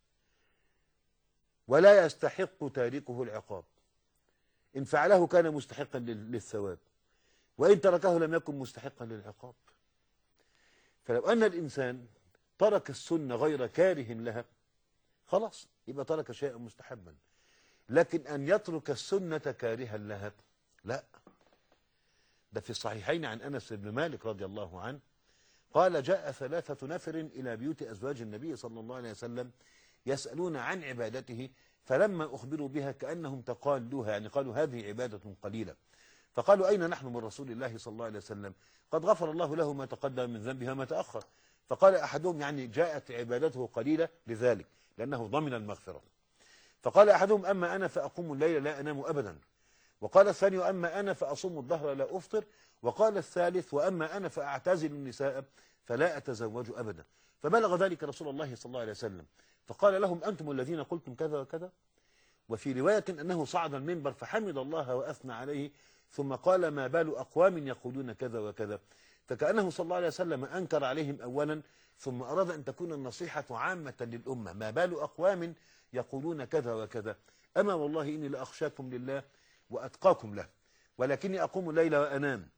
ولا يستحق تاركه العقاب. إن فعله كان مستحقا للثواب، وإن تركه لم يكن مستحقا للعقاب. فلو أن الإنسان ترك السنة غير كاره لها خلاص يبقى ترك شيئا مستحبا، لكن أن يترك السنة كارها لها لا. ده في الصحيحين عن أنس بن مالك رضي الله عنه قال: جاء 3 نفر إلى بيوت أزواج النبي صلى الله عليه وسلم يسألون عن عبادته، فلما أخبروا بها كأنهم تقالوها، يعني قالوا هذه عبادة قليلة، فقالوا أين نحن من رسول الله صلى الله عليه وسلم؟ قد غفر الله له ما تقدم من ذنبه وما تأخر. فقال أحدهم يعني جاءت عبادته قليلة لذلك، لأنه ضمن المغفرة. فقال أحدهم أما أنا فأقوم الليل لا أنام أبدا. وقال الثاني أما أنا فأصوم الدهر لا أفطر. وقال الثالث وأما أنا فأعتزل النساء فلا أتزوج أبدا. فبلغ ذلك رسول الله صلى الله عليه وسلم فقال لهم أنتم الذين قلتم كذا وكذا. وفي رواية أنه صعد المنبر فحمد الله وأثنى عليه ثم قال ما بال أقوام يقولون كذا وكذا. فكأنه صلى الله عليه وسلم أنكر عليهم أولا ثم أراد أن تكون النصيحة عامة للأمة. ما بال أقوام يقولون كذا وكذا. أما والله إني لأخشاكم لله وأتقاكم له ولكني أقوم الليل وأنام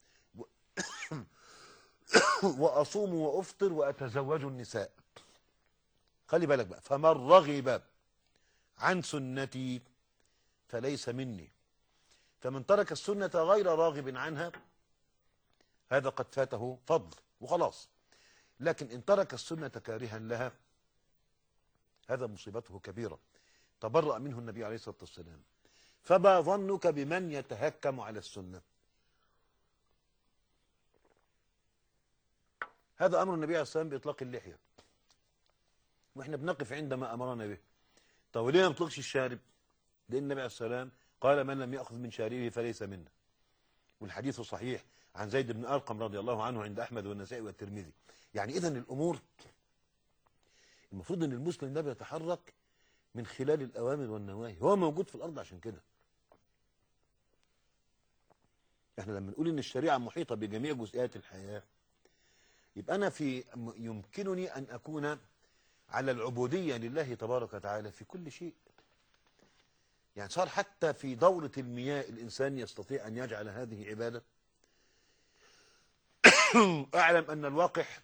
وأصوم وأفطر وأتزوج النساء. خلي بالك بقى، فمن رغب عن سنتي فليس مني. فمن ترك السنة غير راغب عنها هذا قد فاته فضل وخلاص. لكن إن ترك السنة كارها لها هذا مصيبته كبيرة، تبرأ منه النبي عليه الصلاة والسلام. فما ظنك بمن يتهكم على السنة؟ هذا أمر النبي عليه الصلاة والسلام بإطلاق اللحية، وإحنا بنقف عندما أمرنا به. طب ليه ما بيطلقش الشارب؟ لأن النبي عليه الصلاة والسلام قال من لم يأخذ من شاربه فليس منا، والحديث صحيح عن زيد بن أرقم رضي الله عنه عند أحمد والنسائي والترمذي. يعني إذن الأمور المفروض أن المسلم ده بيتحرك من خلال الأوامر والنواهي، هو موجود في الأرض عشان كده. احنا لما نقول ان الشريعة محيطة بجميع جزئيات الحياة يبقى أنا يمكنني أن أكون على العبودية لله تبارك وتعالى في كل شيء. يعني صار حتى في دورة المياه الإنسان يستطيع أن يجعل هذه عبادة. أعلم أن الواقح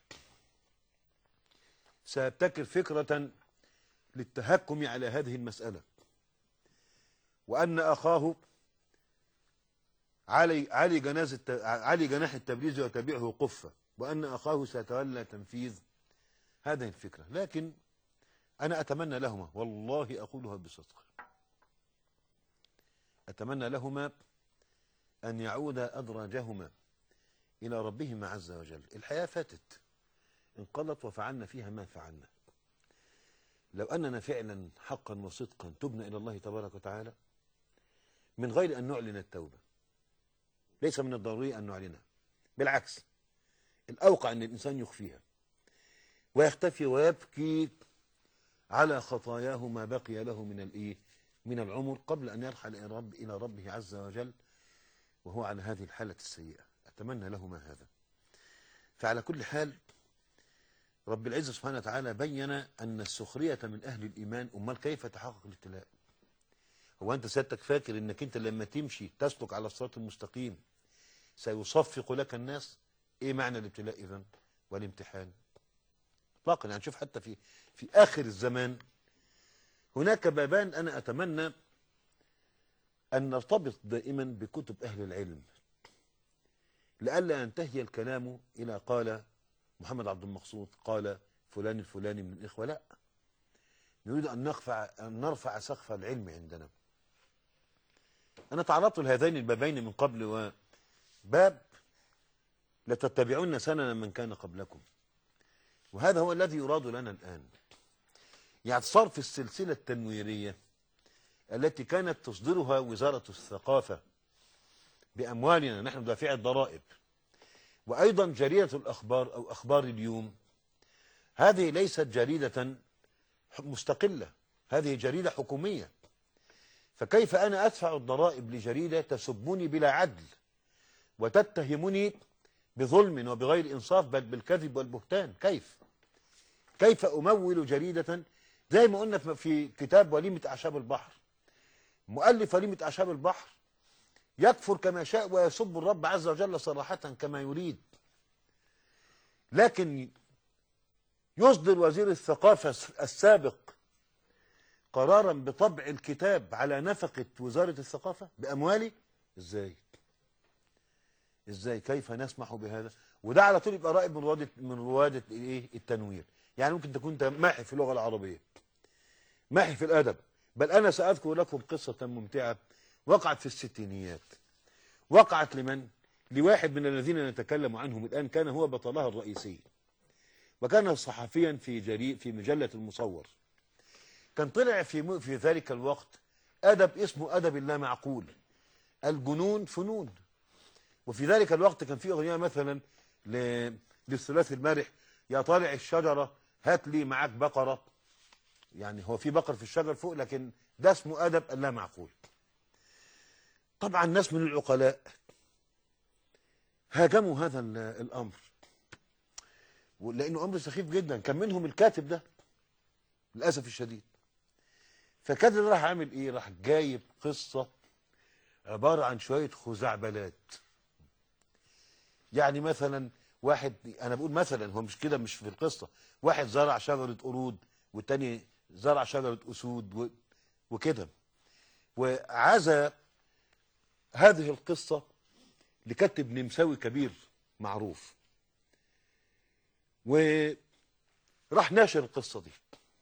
سيبتكر فكرة للتهكم على هذه المسألة، وأن أخاه علي جناح التبريز وتبيعه قفة، وأن أخاه سيتولى تنفيذ هذه الفكرة. لكن أنا أتمنى لهما، والله أقولها بصدق، أتمنى لهما أن يعود أدراجهما إلى ربهما عز وجل. الحياة فاتت، انقضت وفعلنا فيها ما فعلنا. لو أننا فعلا حقا وصدقا تبنا إلى الله تبارك وتعالى من غير أن نعلن التوبة، ليس من الضروري أن نعلنها، بالعكس الأوقع أن الإنسان يخفيها ويختفي ويبكي على خطاياه ما بقي له من العمر قبل أن يرحل إلى ربه عز وجل وهو على هذه الحالة السيئة. أتمنى لهما هذا. فعلى كل حال رب العزة سبحانه وتعالى بين أن السخرية من أهل الإيمان. أمال كيف تحقق الابتلاء؟ هو أنت سيادتك فاكر أنك أنت لما تمشي تسلك على الصراط المستقيم سيصفق لك الناس؟ إيه معنى الابتلاء إذن والامتحان؟ اطلاقا. يعني شوف حتى في آخر الزمان هناك بابان أنا أتمنى أن نرتبط دائما بكتب أهل العلم لئلا ينتهي الكلام إلى قال محمد عبد المقصود قال فلان الفلاني من الإخوة. لا، نريد أن نرفع سقف العلم عندنا. أنا تعرضت لهذين البابين من قبل، وباب لتتبعون سنن من كان قبلكم، وهذا هو الذي يراد لنا الآن. يعني صار في السلسلة التنويرية التي كانت تصدرها وزارة الثقافة بأموالنا نحن دافعي الضرائب، وأيضا جريدة الأخبار أو أخبار اليوم، هذه ليست جريدة مستقلة، هذه جريدة حكومية. فكيف أنا أدفع الضرائب لجريدة تسبني بلا عدل وتتهمني بظلم وبغير إنصاف بل بالكذب والبهتان؟ كيف أمول جريدة زي ما قلنا في كتاب وليمة أعشاب البحر، مؤلف وليمة أعشاب البحر يكفر كما شاء ويسب الرب عز وجل صراحة كما يريد، لكن يصدر وزير الثقافة السابق قرارا بطبع الكتاب على نفقة وزارة الثقافة بأموالي؟ ازاي كيف نسمح بهذا؟ وده على طول يبقى رائد من رواد التنوير. يعني ممكن تكون انت ماحي في اللغة العربية، ماحي في الأدب. بل أنا سأذكر لكم قصة ممتعة وقعت في الستينيات. وقعت لمن؟ لواحد من الذين نتكلم عنهم الآن، كان هو بطلها الرئيسي، وكان صحفيا في مجلة المصور. كان طلع في ذلك الوقت أدب اسمه أدب اللامعقول، الجنون فنون. وفي ذلك الوقت كان في أغنية مثلا للثلاثي المارح، يا طالع الشجرة هات لي معاك بقرة، يعني هو في بقر في الشجر فوق، لكن ده اسمه أدب اللامعقول. طبعا الناس من العقلاء هاجموا هذا الأمر، لأنه أمر سخيف جدا. كان منهم الكاتب ده للأسف الشديد. فالكاتب راح عامل إيه؟ راح جايب قصة عبارة عن شوية خزعبلات. يعني مثلا واحد، أنا بقول مثلا، هو مش كده، مش في القصة، واحد زرع شجرة قرود والتاني زرع شجرة أسود وكده. وعزى هذه القصة لكاتب نمساوي كبير معروف، وراح ناشر القصة دي.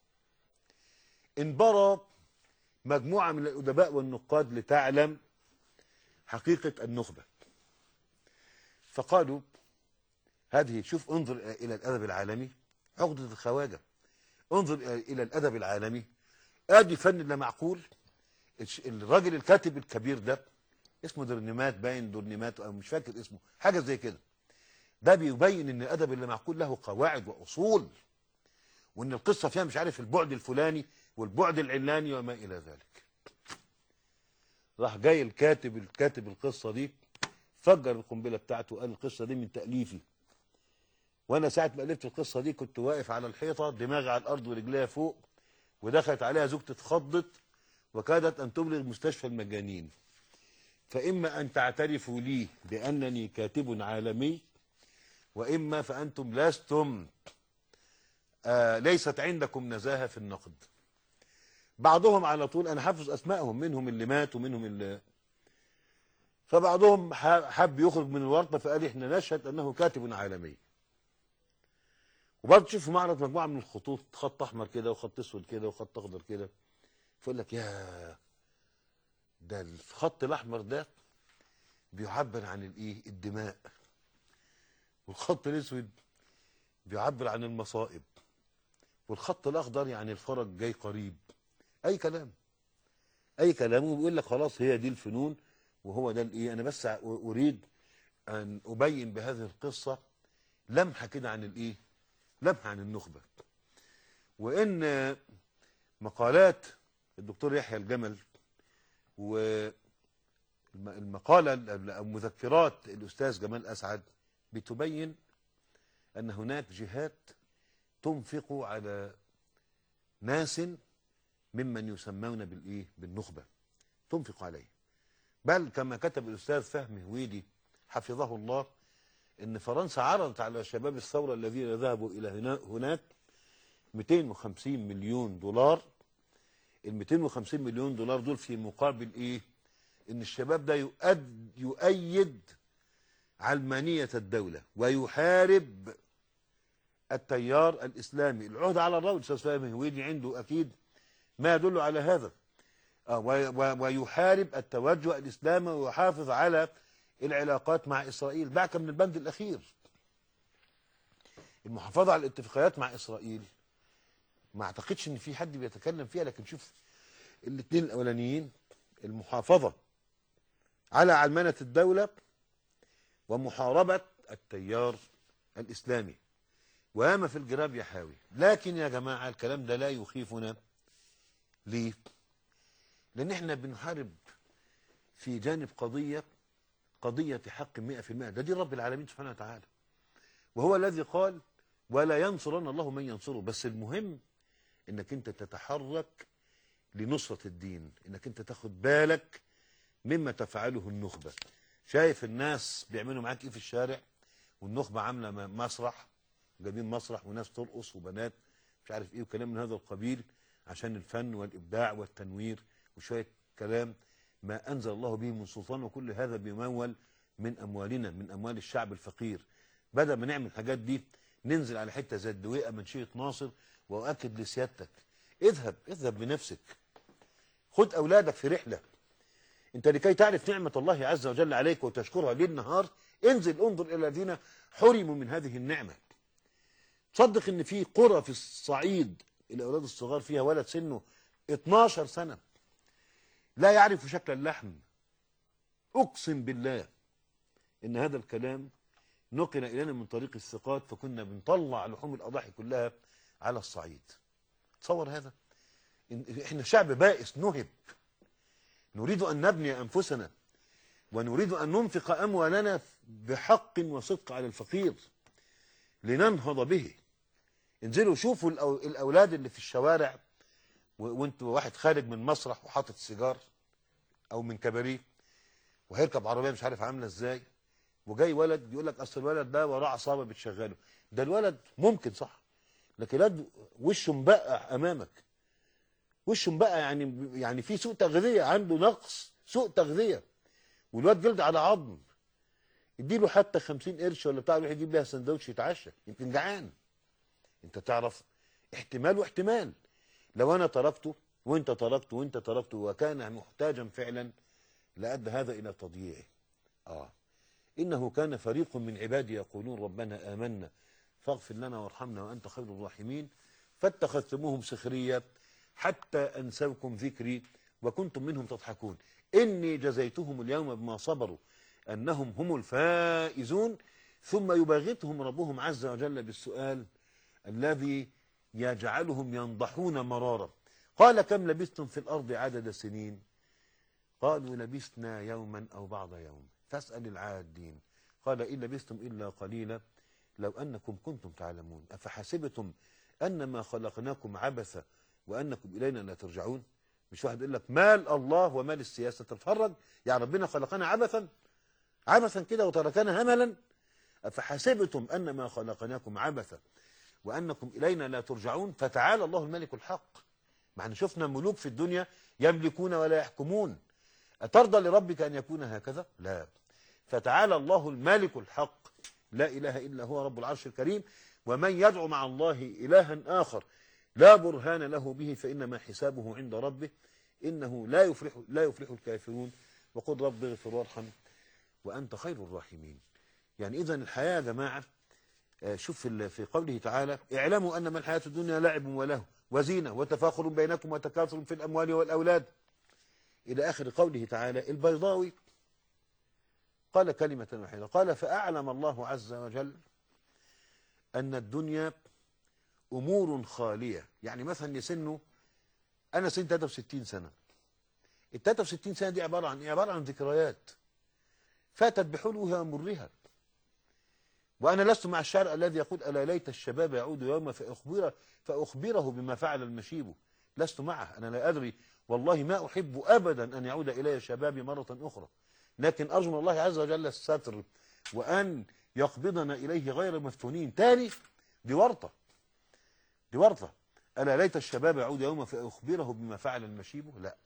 انبرى مجموعة من الأدباء والنقاد لتعلم حقيقة النخبة، فقالوا هذه، شوف، انظر إلى الأدب العالمي، عقدة الخواجة، انظر إلى الأدب العالمي، ادي فن لا معقول. الراجل الكاتب الكبير ده اسمه درنيمات، باين درنيمات او مش فاكر اسمه، حاجه زي كده. ده بيبين ان الادب اللي معقول له قواعد واصول، وان القصه فيها مش عارف البعد الفلاني والبعد العلاني وما الى ذلك. راح جاي الكاتب القصه دي فجر القنبله بتاعته وقال القصه دي من تاليفي. وانا ساعه ما الفت القصه دي كنت واقف على الحيطه، دماغي على الارض ورجليها فوق، ودخلت عليها زوجتي اتخضت وكادت ان تبلغ مستشفى المجانين. فإما أن تعترفوا لي بأنني كاتب عالمي، وإما فأنتم لستم ليست عندكم نزاهة في النقد. بعضهم على طول، أنا حافظ أسمائهم، منهم اللي مات ومنهم اللي، فبعضهم حب يخرج من الورطة فقال إحنا نشهد أنه كاتب عالمي. وبرضه تشوف معرض مجموعة من الخطوط، خط أحمر كده وخط أسود كده وخط أخضر كده، فيقول لك يا ده الخط الأحمر ده بيعبر عن الايه؟ الدماء. والخط الاسود بيعبر عن المصائب. والخط الاخضر يعني الفرج جاي قريب. اي كلام، اي كلام. وبيقول لك خلاص هي دي الفنون وهو ده الايه. انا بس اريد ان ابين بهذه القصه لمحه كده عن الايه؟ لمحه عن النخبه. وان مقالات الدكتور يحيى الجمل والمقاله او مذكرات الاستاذ جمال اسعد بتبين ان هناك جهات تنفق على ناس ممن يسمون بالايه؟ بالنخبه، تنفق عليه. بل كما كتب الاستاذ فهمي هويدي حفظه الله، ان فرنسا عرضت على شباب الثوره الذين ذهبوا الى هناك 250 مليون دولار. ال 250 مليون دولار دول في مقابل ايه؟ ان الشباب ده يؤيد علمانية الدولة ويحارب التيار الإسلامي. العهد على الرجل. أستاذ فهمي هويدي عنده أكيد ما يدل على هذا. ويحارب التوجه الإسلامي ويحافظ على العلاقات مع إسرائيل. دعك من البند الأخير، المحافظة على الاتفاقيات مع إسرائيل، ما أعتقدش إن في حد بيتكلم فيها، لكن شوف الاثنين الأولانيين، المحافظة على علمانة الدولة ومحاربة التيار الإسلامي. وياما في الجراب يحاوي. لكن يا جماعة الكلام ده لا يخيفنا. ليه؟ لأن احنا بنحارب في جانب قضية حق 100%. ده دي رب العالمين سبحانه وتعالى، وهو الذي قال ولا ينصرن الله من ينصره. بس المهم انك انت تتحرك لنصرة الدين، انك انت تاخد بالك مما تفعله النخبة. شايف الناس بيعملوا معاك ايه في الشارع؟ والنخبة عاملة مسرح، جايبين مسرح وناس ترقص وبنات مش عارف ايه وكلام من هذا القبيل عشان الفن والابداع والتنوير وشوية كلام ما انزل الله به من سلطان. وكل هذا بيمول من اموالنا، من اموال الشعب الفقير. بدل ما نعمل الحاجات دي ننزل على حتة زي الدويقة منشية ناصر. واؤكد لسيادتك، اذهب بنفسك، خد اولادك في رحلة، انت لكي تعرف نعمة الله عز وجل عليك وتشكرها ليل نهار، انظر الى الذين حرموا من هذه النعمة. تصدق ان في قرى في الصعيد الاولاد الصغار فيها ولد سنه 12 سنة لا يعرف شكل اللحم. اقسم بالله ان هذا الكلام نقل الينا من طريق الثقات، فكنا بنطلع لحوم الاضاحي كلها على الصعيد. تصور هذا، احنا شعب بائس نهب، نريد ان نبني انفسنا ونريد ان ننفق اموالنا بحق وصدق على الفقير لننهض به. انزلوا شوفوا الاولاد اللي في الشوارع وانتوا واحد خارج من مسرح وحاطط سيجار او من كباريه وهيركب عربيه مش عارف عامله ازاي، وجاي ولد يقول لك اصل الولد ده وراه عصابه بتشغله. ده الولد ممكن صح، لكن الولد وشه مبقع امامك، وشه مبقع، يعني في سوء تغذيه، عنده نقص سوء تغذيه، والواد جلد على عظم. اديله حتى 50 قرش ولا بتاع يروح يجيب بيها سندوتش يتعشى، يمكن جعان. انت تعرف احتمال واحتمال. لو انا تركته وانت تركته وانت تركته وكان محتاجا فعلا لأدى هذا الى تضييعه. انه كان فريق من عبادي يقولون ربنا آمنا فاغفر لنا وارحمنا وانت خير الراحمين فاتخذتموهم سخريا حتى انسوكم ذكري وكنتم منهم تضحكون اني جزيتهم اليوم بما صبروا انهم هم الفائزون. ثم يباغتهم ربهم عز وجل بالسؤال الذي يجعلهم ينضحون مرارا. قال كم لبثتم في الأرض عدد سنين؟ قالوا لبثنا يوما أو بعض يوم فاسأل العادين. قال إن لبثتم إلا قليلا لو أنكم كنتم تعلمون أفحسبتم أنما خلقناكم عبثا وأنكم إلينا لا ترجعون. مش واحد يقول لك مال الله ومال السياسة تتفرج، يعني ربنا خلقنا عبثا كده وتركنا هملا. أفحسبتم أنما خلقناكم عبثا وأنكم إلينا لا ترجعون فتعالى الله الملك الحق. ما احنا شفنا ملوك في الدنيا يملكون ولا يحكمون. أترضى لربك أن يكون هكذا؟ لا. فتعالى الله الملك الحق لا إله إلا هو رب العرش الكريم. ومن يدعو مع الله إلها آخر لا برهان له به فإنما حسابه عند ربه إنه لا يفلح الكافرون. وقل رب اغفر وارحم وأنت خير الراحمين. يعني إذن الحياة يا جماعة، شوف في قوله تعالى اعلموا أنما الحياة الدنيا لعب وله وزينة وتفاخر بينكم وتكاثر في الأموال والأولاد إلى آخر قوله تعالى. البيضاوي قال كلمة واحدة، قال فأعلم الله عز وجل أن الدنيا أمور خالية. يعني مثلا يسنه أنا سن 63 سنة، ال 63 سنة دي عبارة عن إيه؟ عبارة عن ذكريات فاتت بحلوها ومرها. وأنا لست مع الشاعر الذي يقول ألا ليت الشباب يعود يوما فأخبره بما فعل المشيب. لست معه، أنا لا أدري والله ما أحب أبدا أن يعود إلي شبابي مرة أخرى، لكن أرجو من الله عز وجل الستر وأن يقبضنا إليه غير مفتونين. تاني دي ورطة ألا ليت الشباب يعود يوما فأخبره بما فعل المشيب. لا،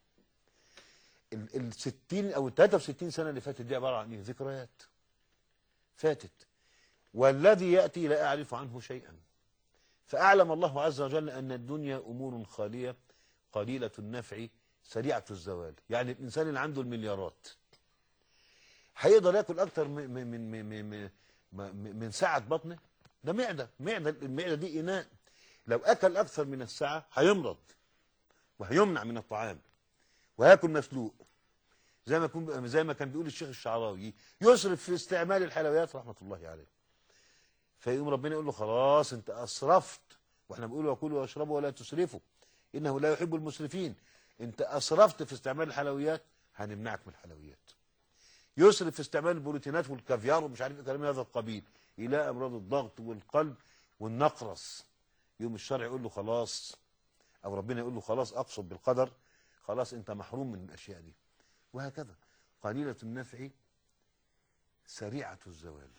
ال 60 أو ال 63 سنة اللي فاتت دي عبارة عن إيه؟ ذكريات فاتت، والذي يأتي لا أعرف عنه شيئا. فأعلم الله عز وجل أن الدنيا أمور خالية قليلة النفع سريعة الزوال. يعني الإنسان اللي عنده المليارات هيقدر يأكل أكتر من سعة بطنه؟ ده المعدة دي إناء، لو أكل أكثر من السعة هيمرض وهيمنع من الطعام وهياكل مسلوق. زي ما كان بيقول الشيخ الشعراوي يسرف في استعمال الحلويات رحمة الله عليه، فيقوم ربنا يقول له خلاص انت اسرفت، واحنا بنقول وكلوا واشربوا ولا تسرفوا انه لا يحب المسرفين. انت اسرفت في استعمال الحلويات هنمنعك من الحلويات. يسرف في استعمال البروتينات والكافيار ومش عارف ايه كلام هذا القبيل الى امراض الضغط والقلب والنقرس. يوم الشرع يقول له خلاص، او ربنا يقول له خلاص اقصد بالقدر، خلاص انت محروم من الاشياء دي. وهكذا قليلة النفع سريعة الزوال.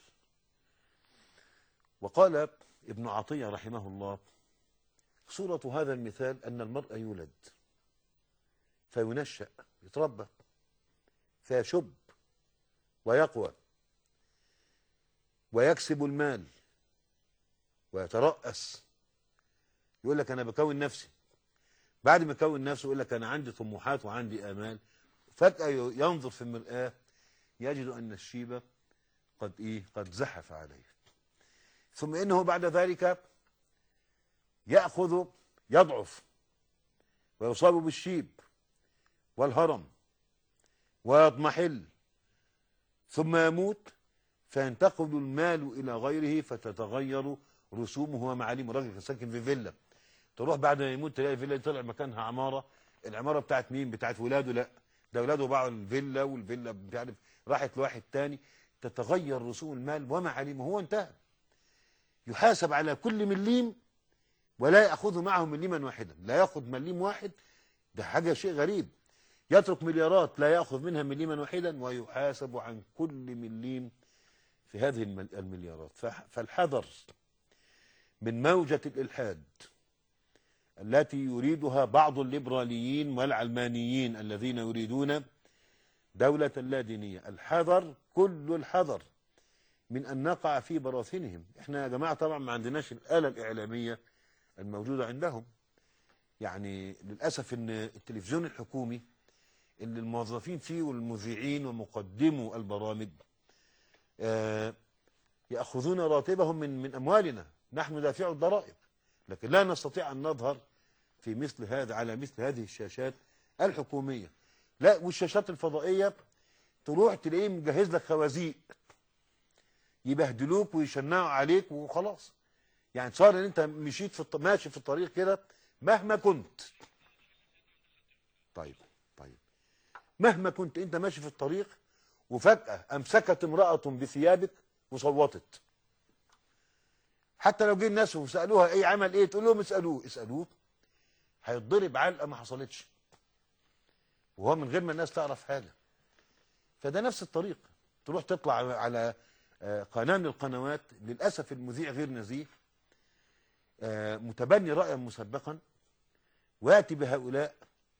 وقال ابن عطية رحمه الله صورة هذا المثال أن المرء يولد فينشأ يتربى فيشب ويقوى ويكسب المال ويترأس، يقول لك أنا بكون نفسي. بعد ما يكون نفسه يقول لك أنا عندي طموحات وعندي آمال، فجأة ينظر في المرآة يجد أن الشيب قد زحف عليه. ثم إنه بعد ذلك يضعف ويصاب بالشيب والهرم ويضمحل ثم يموت، فينتقل المال إلى غيره فتتغير رسومه ومعالمه. الراجل كان ساكن في فيلا، تروح بعد ما يموت تلاقي الفيلا دي طلع مكانها عمارة. العمارة بتاعت مين؟ بتاعت ولاده؟ لا، ده ولاده باعوا الفيلا، والفيلا مش عارف راحت لواحد تاني. تتغير رسوم المال ومعالمه، هو انتهى. يحاسب على كل مليم ولا يأخذ معه مليما واحدا، لا يأخذ مليم واحد، ده حاجة شيء غريب. يترك مليارات لا يأخذ منها مليما واحدا، ويحاسب عن كل مليم في هذه المليارات. فالحذر من موجة الإلحاد التي يريدها بعض الليبراليين والعلمانيين الذين يريدون دولة لا دينية. الحذر، كل الحذر من أن نقع في براثنهم. احنا يا جماعة طبعا ما عندناش الآلة الإعلامية الموجودة عندهم. يعني للأسف ان التلفزيون الحكومي اللي الموظفين فيه والمذيعين ومقدمو البرامج يأخذون راتبهم من أموالنا، نحن دافعوا الضرائب، لكن لا نستطيع أن نظهر في مثل هذا على مثل هذه الشاشات الحكومية. لا، والشاشات الفضائية تروح تلاقيه مجهز لك خوازيق يبهدلوك ويشنعوا عليك وخلاص. يعني صار ان انت ماشي في الطريق كده مهما كنت. طيب مهما كنت انت ماشي في الطريق وفجأة امسكت امرأة بثيابك وصوتت، حتى لو جه الناس وسألوها ايه عمل ايه، تقول لهم اسألوه، هيتضرب علقة ما حصلتش وهو من غير ما الناس تعرف حاجة. فده نفس الطريق. تروح تطلع على قناة من القنوات، للأسف المذيع غير نزيه، متبني رأيا مسبقا، ويأتي بهؤلاء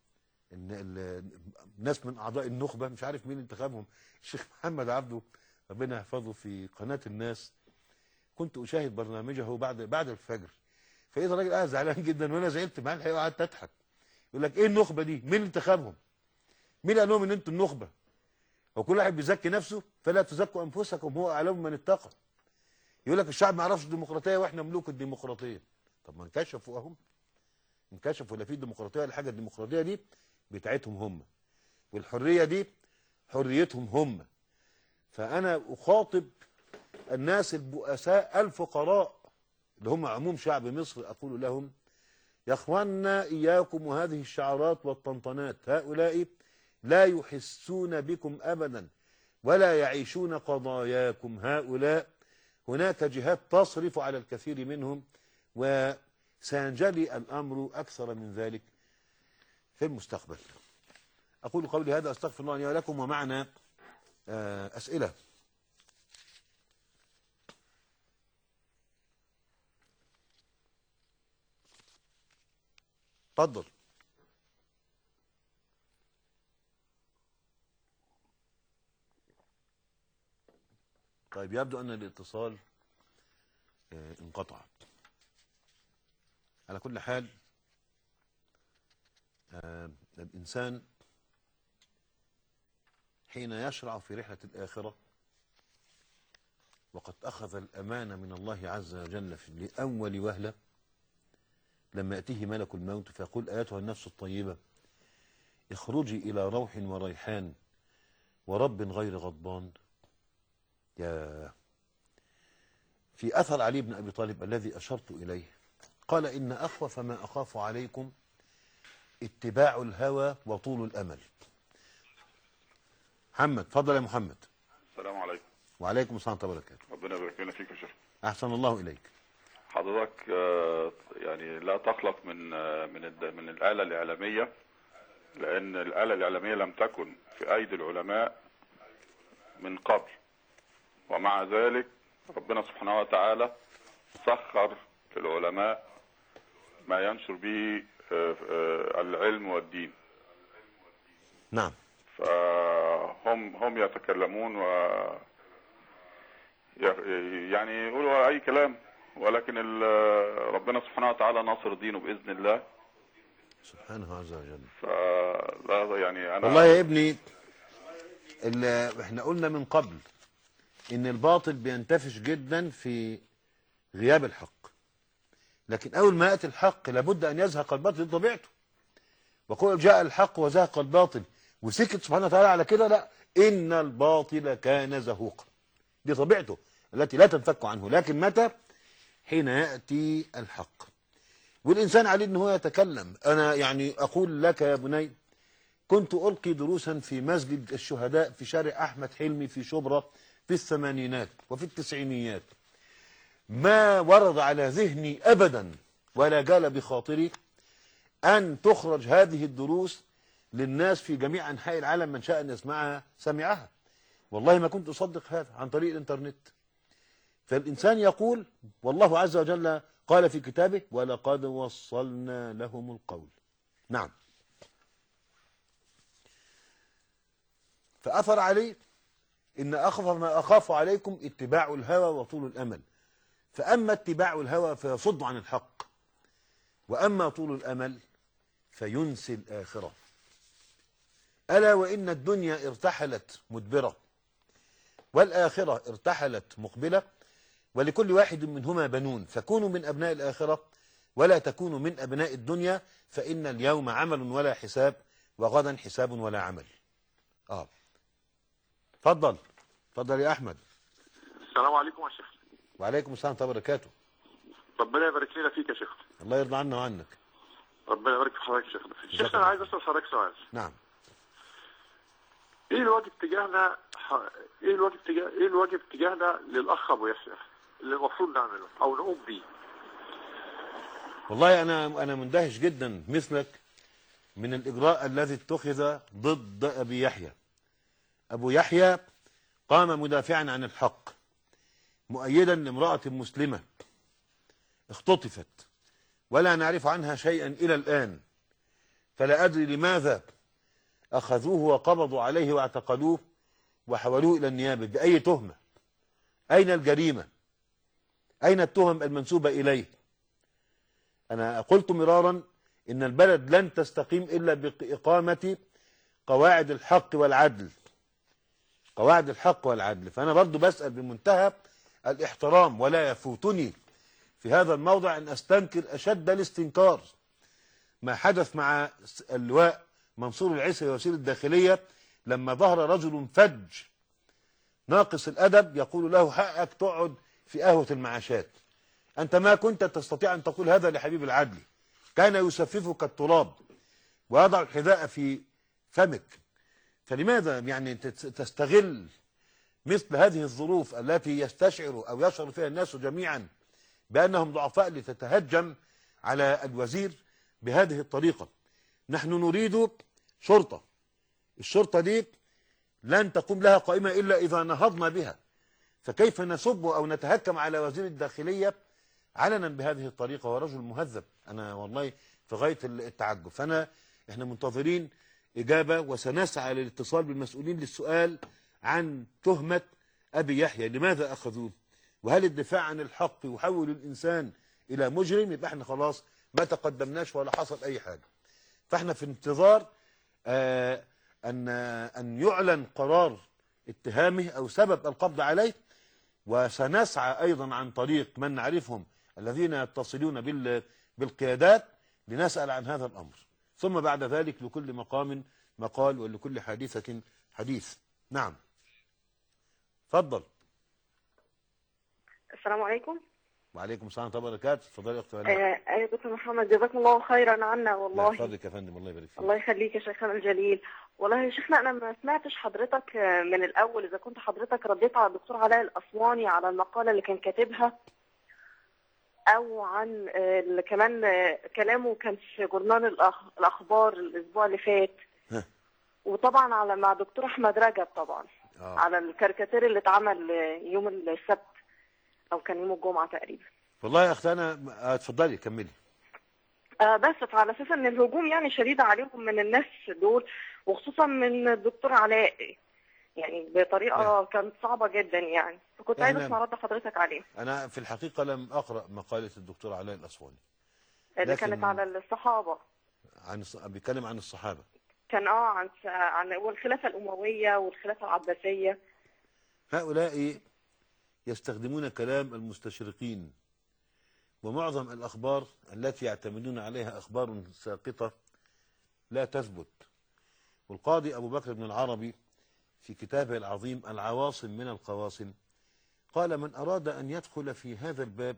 الناس من أعضاء النخبة، مش عارف مين انتخابهم، الشيخ محمد عبده ربنا يحفظه، في قناة الناس كنت أشاهد برنامجه بعد الفجر، فإذا الراجل قاعد زعلان جدا وأنا زعلت معاه الحقيقة وقعدت أضحك. يقول لك إيه النخبة دي؟ مين انتخابهم؟ مين قال لهم إن أنتوا النخبة؟ وكل واحد بيزكي نفسه، فلا تزكوا أنفسكم هو أعلم من اتقى. يقول لك الشعب ما يعرفش الديمقراطية وإحنا ملوك الديمقراطية. طب ما انكشفوا أهم، انكشفوا لا في ديمقراطية ولا حاجة. الديمقراطية دي بتاعتهم هم، والحرية دي حريتهم هم. فأنا أخاطب الناس البؤساء الفقراء اللي هم عموم شعب مصر، أقول لهم يا أخوانا إياكم وهذه الشعارات والطنطنات، هؤلاء لا يحسون بكم أبدا ولا يعيشون قضاياكم. هؤلاء هناك جهات تصرف على الكثير منهم، وسينجلي الأمر أكثر من ذلك في المستقبل. أقول قولي هذا، أستغفر الله لي ولكم، ومعنا أسئلة. تفضل. طيب يبدو أن الاتصال انقطع. على كل حال الإنسان حين يشرع في رحلة الآخرة وقد أخذ الأمانة من الله عز وجل لأول وهلة، لما يأتيه ملك الموت فيقول أيتها النفس الطيبة اخرجي إلى روح وريحان ورب غير غضبان. في أثر علي بن أبي طالب الذي أشرت إليه قال إن أخوف ما أخاف عليكم اتباع الهوى وطول الأمل. محمد، تفضل يا محمد. السلام عليكم. وعليكم السلام ورحمة الله وبركاته. ربنا يبارك لنا فيك يا شيخ. أحسن الله إليك. حضرتك يعني لا تقلق من الآلة الإعلامية، لأن الآلة الإعلامية لم تكن في أيدي العلماء من قبل، ومع ذلك ربنا سبحانه وتعالى سخر للعلماء ما ينشر به العلم والدين. نعم. فهم يتكلمون يعني يقولوا أي كلام، ولكن ربنا سبحانه وتعالى ناصر دينه بإذن الله سبحانه عز وجل. فلا يعني أنا والله يا ابني احنا قلنا من قبل ان الباطل بينتفش جدا في غياب الحق، لكن اول ما ياتي الحق لابد ان يزهق الباطل، دي طبيعته. وقل جاء الحق وزهق الباطل، وسكت سبحانه وتعالى على كده، لا، ان الباطل كان زهوقا، دي طبيعته التي لا تنفك عنه. لكن متى؟ حين ياتي الحق، والانسان عليه ان هو يتكلم. انا يعني اقول لك يا بني، كنت القي دروسا في مسجد الشهداء في شارع احمد حلمي في شبرا في الثمانينات وفي التسعينيات. ما ورد على ذهني ابدا ولا جال بخاطري ان تخرج هذه الدروس للناس في جميع انحاء العالم، من شاء ان يسمعها سمعها. والله ما كنت اصدق هذا عن طريق الانترنت. فالانسان يقول، والله عز وجل قال في كتابه: ولقد وصلنا لهم القول. نعم. فأثر عليه إن أخف ما أخاف عليكم اتباع الهوى وطول الأمل. فأما اتباع الهوى فيصد عن الحق، وأما طول الأمل فينسي الآخرة. ألا وإن الدنيا ارتحلت مدبرة، والآخرة ارتحلت مقبلة، ولكل واحد منهما بنون، فكونوا من أبناء الآخرة ولا تكونوا من أبناء الدنيا، فإن اليوم عمل ولا حساب، وغدا حساب ولا عمل. اتفضل اتفضل يا احمد. السلام عليكم يا شيخ. وعليكم السلام ورحمه الله وبركاته. ربنا يبارك لنا فيك يا شيخ. الله يرضى عنا وعنك. ربنا يبارك في حضرتك يا شيخ. شيخ انا عايز اسال حضرتك سؤال. نعم. ايه الواجب تجاهنا للاخ ابو يحيى اللي المفروض نعمله او نقوم بيه؟ والله انا مندهش جدا مثلك من الاجراء الذي اتخذ ضد ابي يحيى. ابو يحيى قام مدافعا عن الحق، مؤيدا لامرأة مسلمة اختطفت ولا نعرف عنها شيئا إلى الآن، فلا أدري لماذا أخذوه وقبضوا عليه واعتقلوه وحولوه إلى النيابة. بأي تهمة؟ أين الجريمة؟ أين التهم المنسوبة إليه؟ أنا قلت مرارا إن البلد لن تستقيم إلا بإقامة قواعد الحق والعدل، قواعد الحق والعدل. فأنا برضو بسأل بمنتهى الاحترام، ولا يفوتني في هذا الموضع أن أستنكر أشد الاستنكار ما حدث مع اللواء منصور العيسى وزير الداخلية، لما ظهر رجل فج ناقص الأدب يقول له: حقك تقعد في قهوة المعاشات. أنت ما كنت تستطيع أن تقول هذا لحبيب العدل، كان يسففك التراب ويضع الحذاء في فمك. فلماذا يعني تستغل مثل هذه الظروف التي يستشعر أو يشعر فيها الناس جميعا بأنهم ضعفاء لتتهجم على الوزير بهذه الطريقة؟ نحن نريد شرطة، الشرطة دي لن تقوم لها قائمة إلا إذا نهضنا بها، فكيف نسب أو نتهكم على وزير الداخلية علنا بهذه الطريقة ورجل مهذب؟ أنا والله في غاية التعجب. احنا منتظرين إجابة، وسنسعى للاتصال بالمسؤولين للسؤال عن تهمة أبي يحيى، لماذا أخذوه؟ وهل الدفاع عن الحق يحول الإنسان إلى مجرم؟ يبقى احنا خلاص ما تقدمناش ولا حصل أي حاجة. فاحنا في انتظار أن يعلن قرار اتهامه أو سبب القبض عليه، وسنسعى أيضا عن طريق من نعرفهم الذين يتصلون بالقيادات لنسأل عن هذا الأمر. ثم بعد ذلك لكل مقام مقال ولكل حادثة حديث. نعم. تفضل. السلام عليكم. وعليكم السلام ورحمة الله وبركاته. تفضلي يا اخت هناء. ايوه دكتور محمد، جزاكم الله خيرا عنا والله. يحفظك يا فندم، الله يبارك فيك. الله يخليك يا شيخنا الجليل. والله يا شيخنا انا ما سمعتش حضرتك من الاول، اذا كنت حضرتك رديت على الدكتور علاء الاسواني على المقاله اللي كان كاتبها، او عن كمان كلامه كان في جورنال الاخبار الاسبوع اللي فات. وطبعا على مع دكتور احمد رجب طبعا على الكاريكاتير اللي اتعمل يوم السبت او كان يوم الجمعه تقريبا. والله يا اخت انا اتفضلي كملي. بس على اساس ان الهجوم يعني شديد عليهم من الناس دول، وخصوصا من الدكتور علاء، يعني بطريقه كانت صعبه جدا يعني، فكنت عايز اسمع رد حضرتك عليه. انا في الحقيقه لم اقرا مقاله الدكتور علاء الاسواني اللي كانت على الصحابه، بيتكلم عن الصحابه. كان عن والخلافة الأموية والخلافة العباسية. هؤلاء يستخدمون كلام المستشرقين، ومعظم الأخبار التي يعتمدون عليها أخبار ساقطة لا تثبت. والقاضي أبو بكر بن العربي في كتابه العظيم العواصم من القواصم قال: من أراد أن يدخل في هذا الباب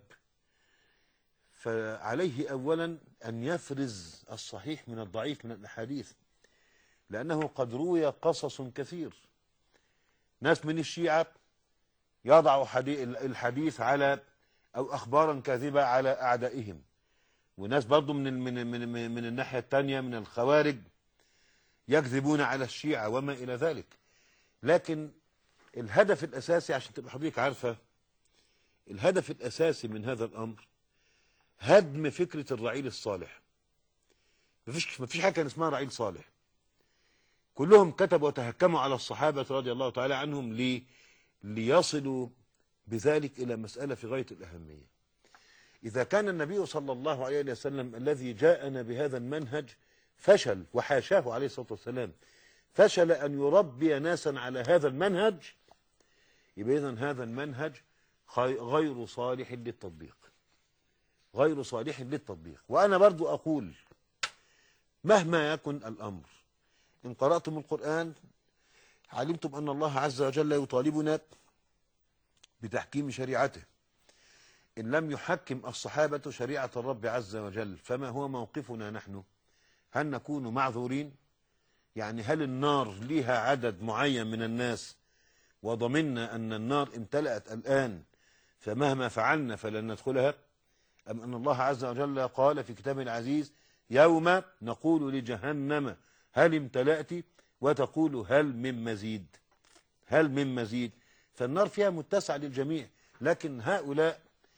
فعليه أولا أن يفرز الصحيح من الضعيف من الأحاديث، لأنه قد روي قصص كثير. ناس من الشيعة يضع الحديث على أو أخبارا كاذبة على أعدائهم، وناس برضو من الناحية الثانية من الخوارج يكذبون على الشيعة وما إلى ذلك. لكن الهدف الأساسي، عشان تبقى حضرتك عارفة، الهدف الأساسي من هذا الأمر هدم فكرة الرعيل الصالح. مفيش حاجة كان اسمها رعيل صالح. كلهم كتبوا وتهكموا على الصحابة رضي الله تعالى عنهم ليصلوا بذلك إلى مسألة في غاية الأهمية. إذا كان النبي صلى الله عليه وسلم الذي جاءنا بهذا المنهج فشل، وحاشاه عليه الصلاة والسلام، فشل أن يربي ناسا على هذا المنهج، يبقى إذن هذا المنهج غير صالح للتطبيق، غير صالح للتطبيق. وأنا برضو أقول مهما يكن الأمر، إن قرأتم القرآن علمتم أن الله عز وجل يطالبنا بتحكيم شريعته. إن لم يحكم الصحابة شريعة الرب عز وجل فما هو موقفنا نحن؟ هل نكون معذورين؟ يعني هل النار لها عدد معين من الناس وضمننا أن النار امتلأت الآن فمهما فعلنا فلن ندخلها؟ أم أن الله عز وجل قال في كتابه العزيز: يوم نقول لجهنم هل امتلأت وتقول هل من مزيد، هل من مزيد. فالنار فيها متسع للجميع، لكن هؤلاء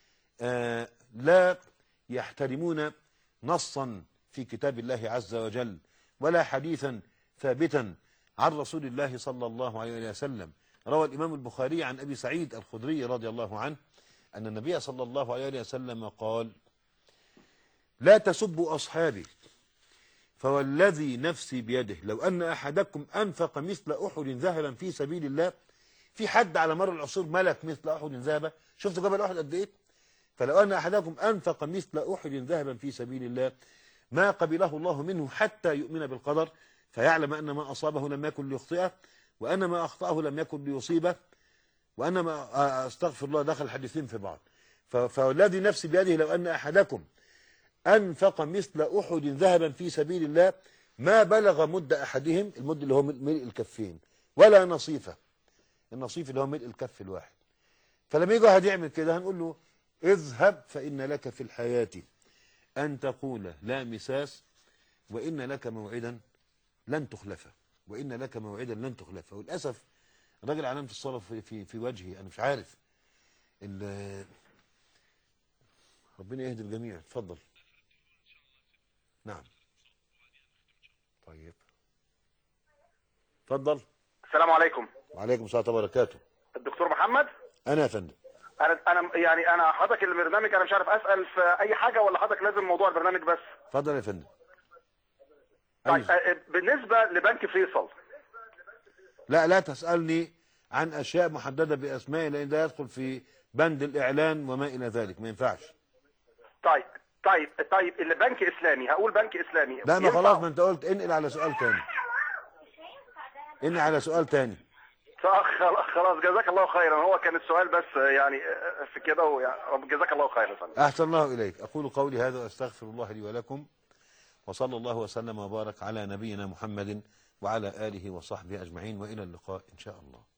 لا يحترمون نصا في كتاب الله عز وجل ولا حديثا ثابتا عن رسول الله صلى الله عليه وسلم. روى الإمام البخاري عن أبي سعيد الخدري رضي الله عنه أن النبي صلى الله عليه وسلم قال: لا تسبوا أصحابي فوالذي نفسي بيده لو أن أحدكم أنفق مثل أحد ذهبا في سبيل الله. في حد على مر العصور ملك مثل أحد ذهبا؟ شفتوا جبل أحد قد إيه؟ فلو أن أحدكم أنفق مثل أحد ذهبا في سبيل الله ما قبله الله منه حتى يؤمن بالقدر فيعلم أن ما أصابه لم يكن ليخطئه وأن ما أخطأه لم يكن ليصيبه وأن ما أستغفر الله. دخل الحديثين في بعض. فالذي نفسي بيده لو أن أحدكم أنفق مثل أحد ذهبا في سبيل الله ما بلغ مد أحدهم، المد اللي هو ملء الكفين، ولا نصيفه، النصيف اللي هو ملء الكف الواحد. فلما يجي واحد يعمل كده هنقول له: اذهب فإن لك في الحياة أن تقول لا مساس وإن لك موعدا لن تخلفه، وإن لك موعدا لن تخلفه. وللأسف الراجل علامة الصلاة في وجهي، أنا مش عارف. ربنا يهدي الجميع. اتفضل. نعم. طيب اتفضل. السلام عليكم. وعليكم السلام ورحمة الله وبركاته. الدكتور محمد. أنا يا فندم. انا حضرتك البرنامج، انا مش عارف اسال في اي حاجه ولا حضرتك لازم موضوع البرنامج بس؟ اتفضل يا فندم. طيب بالنسبه لبنك فيصل، لا تسالني عن اشياء محدده باسماء، لان ده يدخل في بند الاعلان وما الى ذلك، ما ينفعش. طيب اللي بنك اسلامي، هقول بنك اسلامي. لا ما خلاص، ما انت قلت انقل على سؤال تاني. انقل على سؤال تاني. خلاص جزاك الله خيرا. هو كان السؤال بس يعني في كده، جزاك الله خيرا. احسن الله اليك. اقول قولي هذا واستغفر الله لي ولكم، وصلى الله وسلم وبارك على نبينا محمد وعلى اله وصحبه اجمعين، والى اللقاء ان شاء الله.